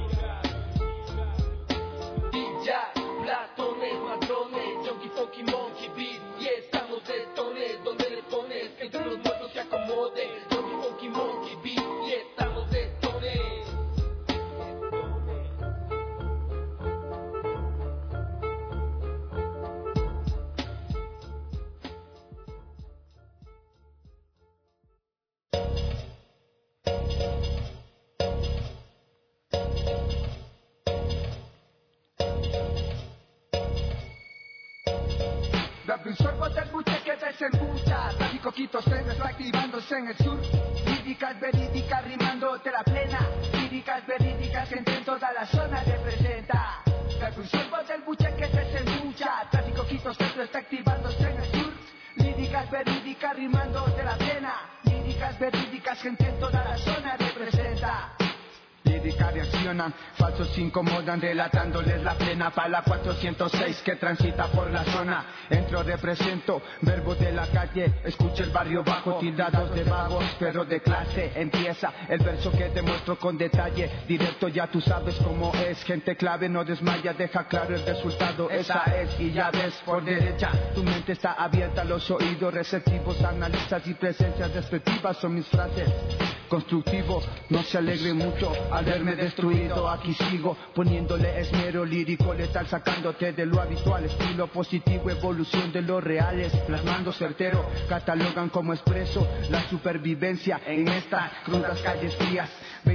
Villas, platones, madrones, Junkie Funky Monkey Beat. Y estamos estones, donde les pones que entre los muertos se acomoden. Junkie Funky Monkey Beat. Y estamos estones. Dame un sorbo del buche que desembucha. Tráfico Quito Centro está activándose en el sur. Líricas verídicas rimándote la plena. Líricas verídicas que en toda la zona representa. Dame un sorbo del buche que desembucha. Tráfico Quito Centro está activándose en el sur. Líricas verídicas rimándote la plena. Líricas verídicas que en toda la zona representa. Líricas reaccionan, falsos incomodan, relatándoles la plena para la 406 que transita por la zona. Entro, represento, verbos de la calle, escucha el barrio bajo, tildados de vagos, pero de clase. Empieza el verso que te muestro con detalle, directo ya tú sabes cómo es. Gente clave no desmaya, deja claro el resultado, esa es. Y ya ves por derecha, tu mente está abierta, los oídos receptivos, analizas y presencias respectivas son mis frases. Constructivo, no se alegre mucho al verme destruido, aquí sigo poniéndole esmero lírico letal, sacándote de lo habitual, estilo positivo, evolución de los reales, plasmando certero, catalogan como expreso la supervivencia en estas crudas calles frías.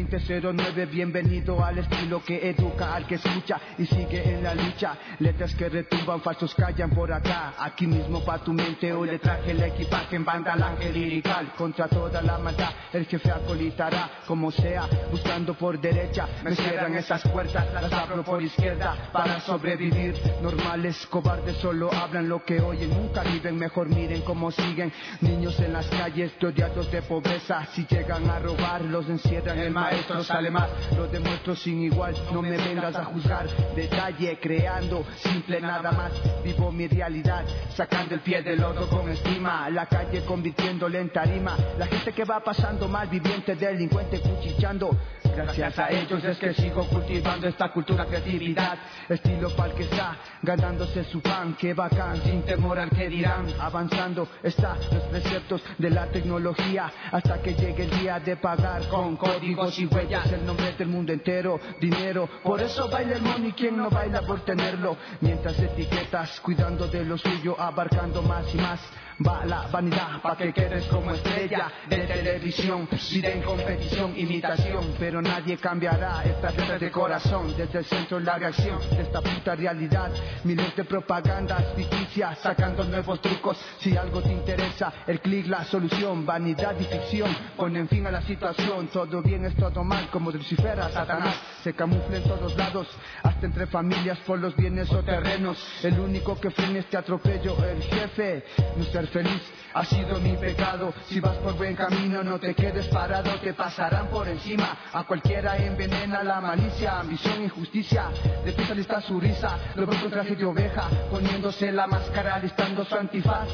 2009, bienvenido al estilo que educa al que escucha y sigue en la lucha. Letras que retumban, falsos callan por acá, aquí mismo pa' tu mente. Hoy le traje el equipaje en banda al ángel lirical, contra toda la maldad el jefe acolitará, como sea, buscando por derecha, me cierran esas puertas, las abro por izquierda para sobrevivir. Normales, cobardes, solo hablan lo que oyen, nunca viven, mejor miren cómo siguen. Niños en las calles, rodeados de pobreza, si llegan a robar, los encierran, el maestro sale más, lo demuestro sin igual, no me vengas a juzgar. Detalle, creando, simple nada más, vivo mi realidad, sacando el pie del lodo con estima, la calle convirtiéndole en tarima, la gente que va pasando mal, viviente, delincuente, cuchicheando, Gracias a ellos es que sigo cultivando esta cultura, creatividad, estilo pa'l que está ganándose su pan. Qué bacán, sin temor al que dirán. Avanzando está los preceptos de la tecnología hasta que llegue el día de pagar con códigos y huellas. El nombre del mundo entero, dinero. Por eso baila el money, quien no baila por tenerlo. Mientras etiquetas, cuidando de lo suyo, abarcando más y más. Va la vanidad pa' que quedes como estrella de televisión. Vida en competición, imitación, pero nadie cambiará esta guerra de corazón. Desde el centro la reacción de esta puta realidad. Miles de propagandas ficticias sacando nuevos trucos. Si algo te interesa, el clic, la solución. Vanidad y ficción ponen fin a la situación. Todo bien es todo mal, como Lucifer a Satanás. Se camufla en todos lados, hasta entre familias por los bienes o terrenos. El único que frena este atropello, el jefe. No ser feliz ha sido mi pecado. Si vas por buen camino no te quedes parado, te pasarán por encima. A cualquiera envenena la malicia, ambición, injusticia. De pisa lista su risa, luego con traje de oveja, poniéndose la máscara, listando su antifaz.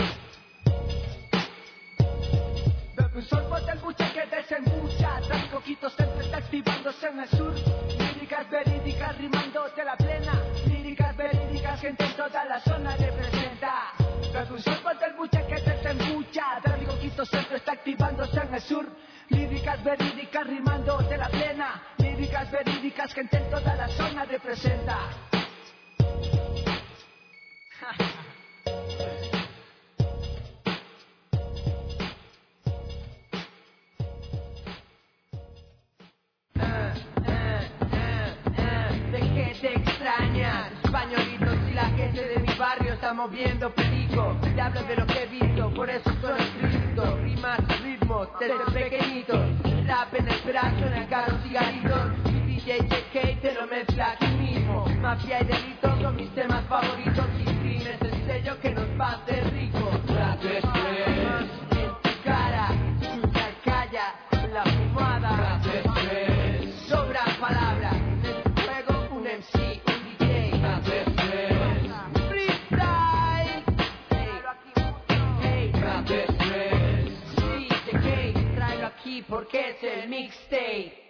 Bebe un sorbo del buche que desembucha, tras coquitos siempre está activándose en el sur. Líricas verídicas rimándote la plena, líricas verídicas gente en toda la zona representa. Bebe un sorbo del buche que desembucha, tras coquitos siempre está activándose en el sur. Líricas verídicas rimándote la plena, líricas verídicas gente en toda la zona representa. ¿De qué te extrañas? Españolitos y la gente de mi barrio está moviendo perico. Te hablo de lo que he visto, por eso estoy escrito. Rimas, ritmos, desde pequeñito. Rap en el brazo, en el carro, cigaritos. Mi DJ JK te lo mezcla aquí mismo. Mafia y delitos son mis temas favoritos. Y Scream es el sello que nos va a hacer rico. Rap Express en tu cara, escucha y calla la fumada. Rap Express sobra palabras. En el juego un MC, un DJ. Rap Express freestyle. Hey, Rap Express. Sí, JK, tráelo aquí porque es el mixtape.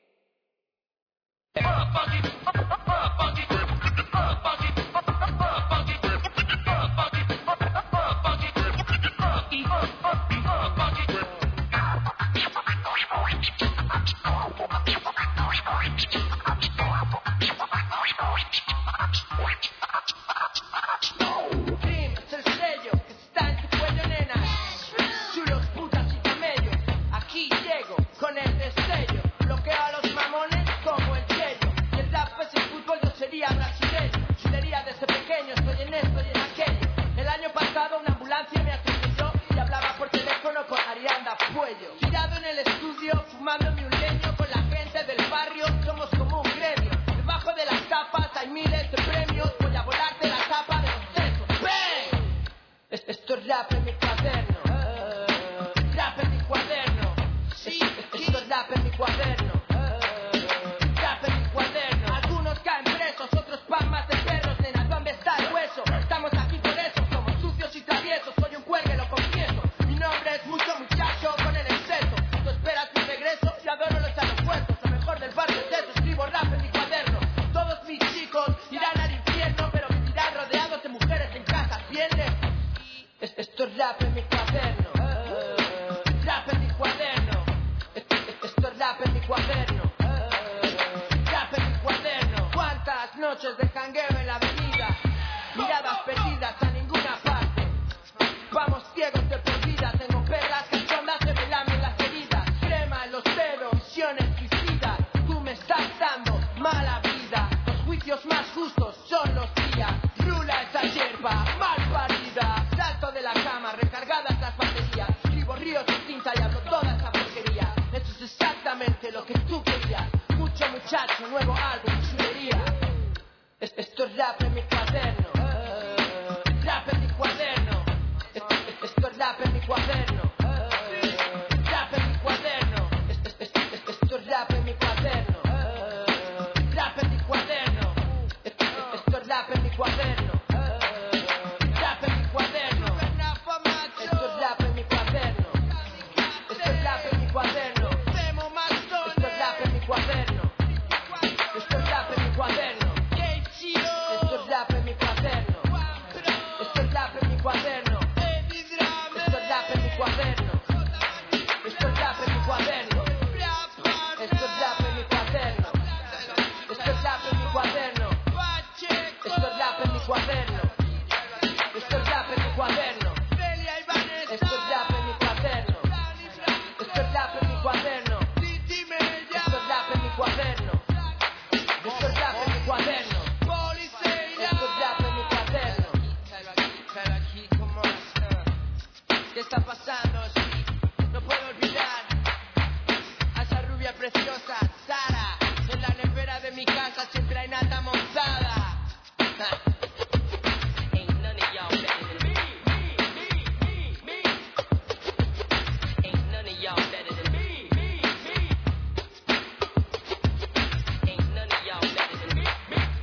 Dream es el sello que está en tu cuello, nena. Chulos, putas y camellos. Aquí llego con el destello. Bloqueo a los mamones como el sello. Si el rap es el fútbol, yo sería brasileño. Chulería desde pequeño, estoy en esto y en aquello. El año pasado una ambulancia me atropelló y hablaba por teléfono con Arianda Puello. Tirado en el estudio, fumándome un leño con la gente del barrio, somos como un gremio. Debajo de las tapas hay miles de premios, voy a volarte la tapa de los sesos. ¡Bang! Esto es rap en mi cuaderno. Rap en mi cuaderno. Esto es rap en mi cuaderno. Rap en mi cuaderno. Algunos caen presos, otros palmas de perros. Nena, ¿dónde está el hueso? Estamos aquí por eso, somos sucios y traviesos. Soy un cuelgue, lo confieso. Mi nombre es mucho muchacho con el exceso. Tú esperas mi regreso y adoro los aeropuertos. Lo mejor del barrio es eso, escribo rap en mi cuaderno. Todos mis chicos irán al infierno, pero vivirán rodeados de mujeres en casa, ¿entiendes? Esto es rap en mi cuaderno. Rap en mi cuaderno. Esto es rap en mi cuaderno. Rap en mi cuaderno. ¿Cuántas noches de jangueo en la avenida? Miradas perdidas a ninguna parte. Vamos ciegos de por vida. Tengo perras cachondas que me lamen las heridas. Crema en los dedos, visiones suicidas. Tú me estás dando mala vida. Los juicios más justos son los días. Rula esa hierba mal parida. Salto de la cama, recargadas las baterías. Escribo ríos de tinta y hablo toda esa porquería. Eso es exactamente lo que tú querías. Mucho muchacho, nuevo álbum, chulería. Esto es rap en mi cuaderno. Rap en mi cuaderno. Esto es rap en mi cuaderno. Rap en mi cuaderno. Esto es rap en mi cuaderno. Rap en mi cuaderno. Esto es rap en mi cuaderno. Rap en mi cuaderno. Esto es rap en mi cuaderno. Esto es rap en mi cuaderno. Esto es rap en mi cuaderno. rap en mi cuaderno. Esto es rap en mi cuaderno. Esto es rap en mi cuaderno. Esto es rap en mi cuaderno. Esto es rap en mi cuaderno. Esto es rap en mi cuaderno. Esto es rap en mi cuaderno. Esto es rap en mi cuaderno. Esto es rap en mi cuaderno. Esto es rap en mi cuaderno. Esto es rap en mi cuaderno. Esto es rap en mi cuaderno. Pero aquí, ¿cómo es? ¿Qué está pasando? Sí, no puedo olvidar a esa rubia preciosa, Sara. En la nevera de mi casa siempre hay nata montada. Ain't none of y'all better than me. Ain't none of y'all better than me. Ain't none of y'all better than me.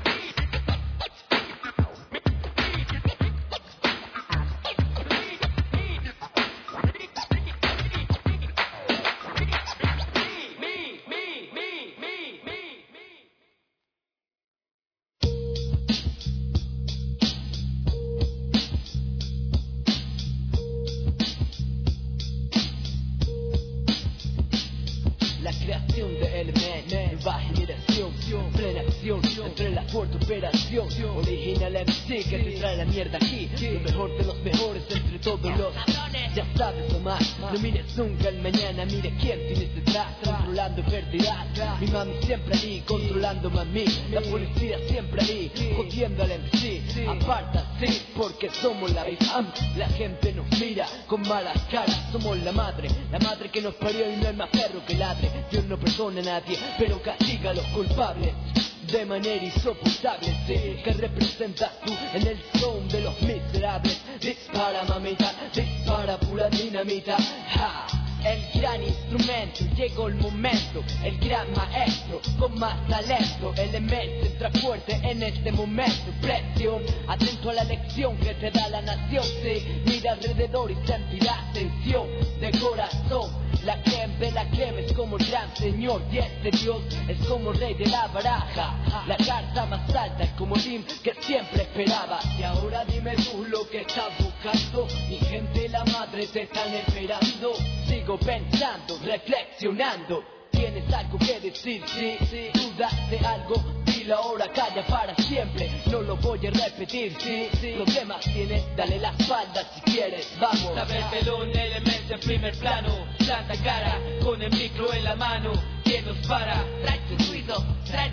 La creación de Element, nueva generación, plena acción, entre la fuerte operación. Original MC que te trae la mierda aquí, lo mejor de los mejores entre todos los. Ya sabes nomás, no mires nunca el mañana, mire quién tienes detrás, controlando perderás. Mi mami siempre ahí, controlándome a mí, la policía siempre ahí, jodiendo al MC. Aparta, sí, porque somos la BIFAM, la gente nos mira con malas caras. Somos la madre que nos parió y no hay más perro que ladre. Dios no perdona a nadie, pero castiga a los culpables de manera insoportable. Sí, que representas tú en el son de los miserables. Dispara mamita, dispara pura dinamita. Ja. El gran instrumento, llegó el momento. El gran maestro con más talento. Element entra fuerte en este momento. Presión, atento a la lección que te da la nación. Sí, mira alrededor y sentirás tensión de corazón. La creme es como el gran señor. Y este Dios es como rey de la baraja. La carta más alta es como Lim que siempre esperaba. Y ahora dime tú lo que estás buscando. Mi gente, la madre te están esperando. Sigo pensando, reflexionando. ¿Tienes algo que decir? Sí, dudas de algo. Dilo ahora, calla para siempre. No lo voy a repetir, sí. Problemas tienes, dale la espalda si quieres, vamos. Saber pelón, Element en primer plano. Planta cara, con el micro en la mano. ¿Quién nos para? Trae tu ruido, trae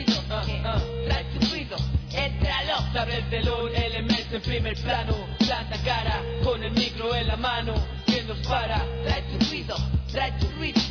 tu ruido, éntralo. Saber pelón, Element en primer plano. Planta cara, con el micro en la mano. ¿Quién nos para? Trae tu ruido, trae tu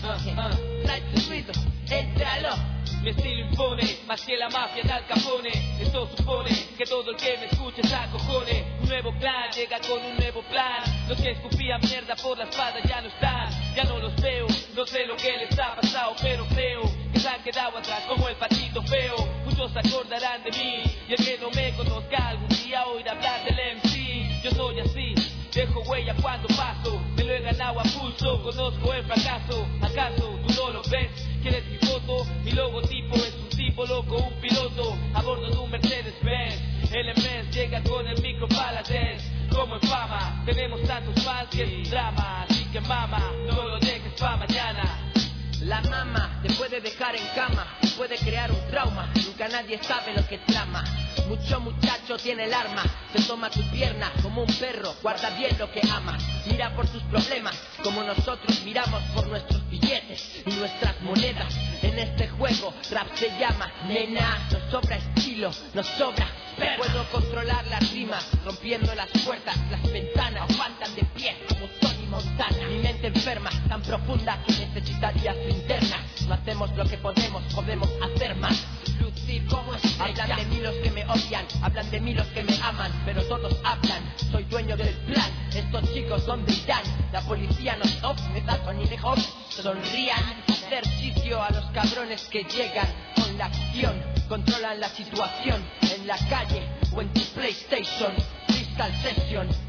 ruido, éntralo. Mi estilo impone, más que la mafia de Al Capone. Esto supone que todo el que me escuche se acojone. Un nuevo clan llega con un nuevo plan. Los que escupían mierda por la espalda ya no están. Ya no los veo, no sé lo que les ha pasado, pero creo que se han quedado atrás como el patito feo. Muchos se acordarán de mí, y el que no me conozca algún día oirá hablar del MC. Yo soy así, dejo huella cuando paso. Me lo he ganado a pulso, conozco el fracaso. ¿Acaso tú no lo ves? ¿Quieres mi foto? Mi logotipo es un tipo loco, un piloto a bordo de un Mercedes-Benz. Element llega con el micro Paladez. Como en fama, tenemos tantos fans que es un drama. Así que mama, no lo dejes pa' mañana. La mama te puede dejar en cama, puede crear un trauma, nunca nadie sabe lo que trama. Mucho muchacho tiene el arma, se toma tu pierna como un perro, guarda bien lo que ama. Mira por tus problemas, como nosotros miramos por nuestros billetes y nuestras monedas. En este juego rap se llama nena, nos sobra estilo, nos sobra esperma. Puedo controlar las rimas, rompiendo las puertas, las ventanas aguantan de pie como Tony Montana. Mi mente enferma, tan profunda que necesitaría linternas. No hacemos lo que podemos hacer más. Lucir como estrella. Hablan de mí los que me odian, hablan de mí los que me aman, pero todos hablan, soy dueño del plan. Estos chicos ¿dónde irán? La policía nos ofrece ni lejos. Sonrían, hacer sitio a los cabrones que llegan con la acción. Controlan la situación en la calle o en tu PlayStation. Crystal Session.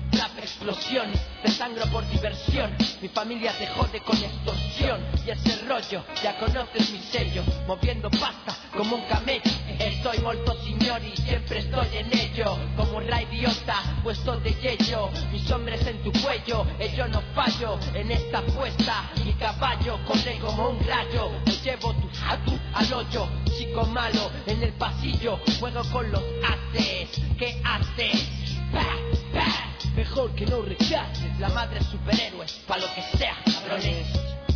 Rap explosiones, te sangro por diversión. Mi familia te jode con extorsión. Y ese rollo, ya conoces mi sello. Moviendo pasta como un camello. Estoy molto signori, siempre estoy en ello. Como un idiota, puesto de yello. Mis hombres en tu cuello, yo no fallo. En esta apuesta, mi caballo corre como un rayo. Me llevo tu jatu al hoyo. Chico malo, en el pasillo, juego con los haces. ¿Qué haces? Pa, pa. Mejor que no rechaces. La madre es superhéroe, pa' lo que sea, cabrones.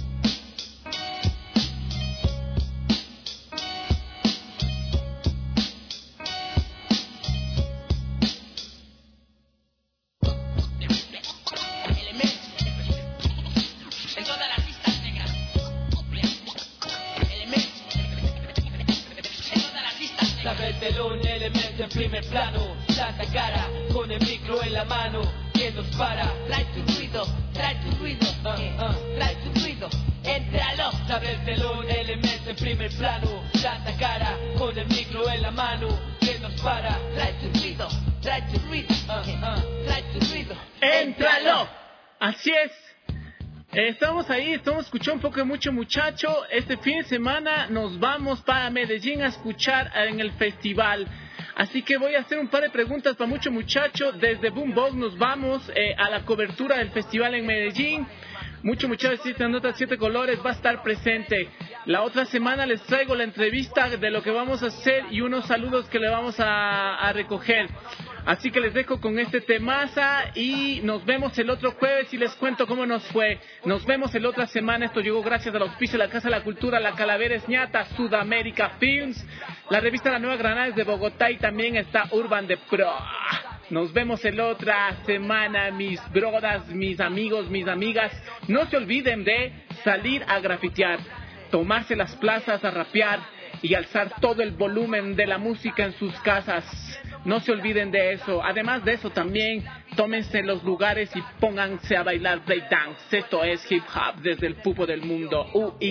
Telón, elemento en primer plano, tanta cara, con el micro en la mano, ¿quién nos para? Trae tu ruido, trae tu ruido, trae tu ruido, éntralo. Sabe el telón, elemento en primer plano, tanta cara, con el micro en la mano, ¿quién nos para? Trae tu ruido, trae tu ruido, trae tu ruido, éntralo. Así es. Estamos ahí, estamos escuchando un poco de Mucho Muchacho. Este fin de semana nos vamos para Medellín a escuchar en el festival. Así que voy a hacer un par de preguntas para Mucho Muchacho. Desde Boombox nos vamos a la cobertura del festival en Medellín. Mucho Muchacho, Notas 7 Colores va a estar presente. La otra semana les traigo la entrevista de lo que vamos a hacer y unos saludos que le vamos a recoger. Así que les dejo con este temaza y nos vemos el otro jueves y les cuento cómo nos fue. Nos vemos el otra semana. Esto llegó gracias al auspicio de la Casa de la Cultura, la Calaveras Ñata, Sudamérica Films, la revista La Nueva Granada es de Bogotá y también está Urban de Pro. Nos vemos el otra semana, mis brodas, mis amigos, mis amigas. No se olviden de salir a grafitear, tomarse las plazas a rapear y alzar todo el volumen de la música en sus casas. No se olviden de eso. Además de eso también, tómense los lugares y pónganse a bailar breakdance. Esto es hip hop desde el pupo del mundo.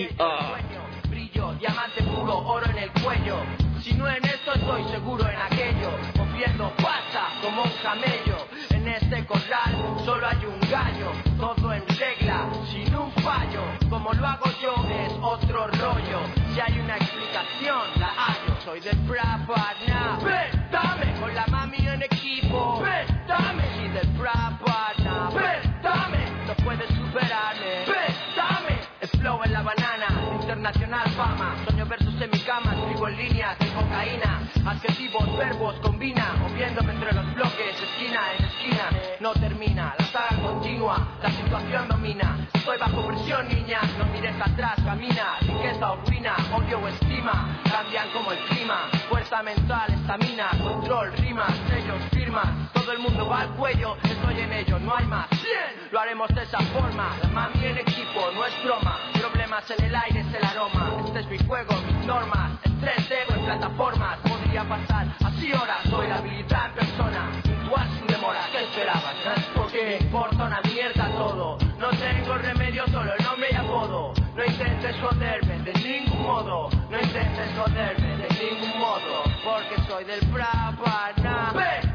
Brillo, diamante puro, oro en el cuello. Si no en esto estoy seguro en aquello. Moviendo pasa como un camello. En este corral solo hay un gallo. Todo en regla, sin un fallo. Como lo hago yo es otro rollo. Si hay una explicación, la hallo. Soy del Prapana. Dame con la mami en equipo. Dame si del Prapana. Dame, no puedes superarme. Dame el flow en la banana. Internacional fama. Sueño versos en mi cama. Escribo en líneas de cocaína. Adjetivos, verbos, combina. Moviéndome entre los bloques. Esquina en esquina. No termina. La saga continúa. La situación domina. Estoy bajo presión, niña. No mires atrás. Camina. Riqueza o ruina. Odio o estima. Cambian como el clima. Fuerza mental, estamina. Control, rimas, sellos, firmas. Todo el mundo va al cuello. Estoy en ello. No hay más. Bien. Lo haremos de esa forma. La mami en equipo. No es broma. Problemas en el aire es el aroma. Este es mi juego, mis normas. Estrés ego en plataformas. Podría pasar así horas. Soy la habilidad en persona. Puntual sin demora. ¿Qué esperabas? Porque me importa una mierda todo. No tengo remedio, solo el nombre y apodo. No intentes joderme de ningún modo. No intentes joderme de ningún modo. Porque soy del Prapana.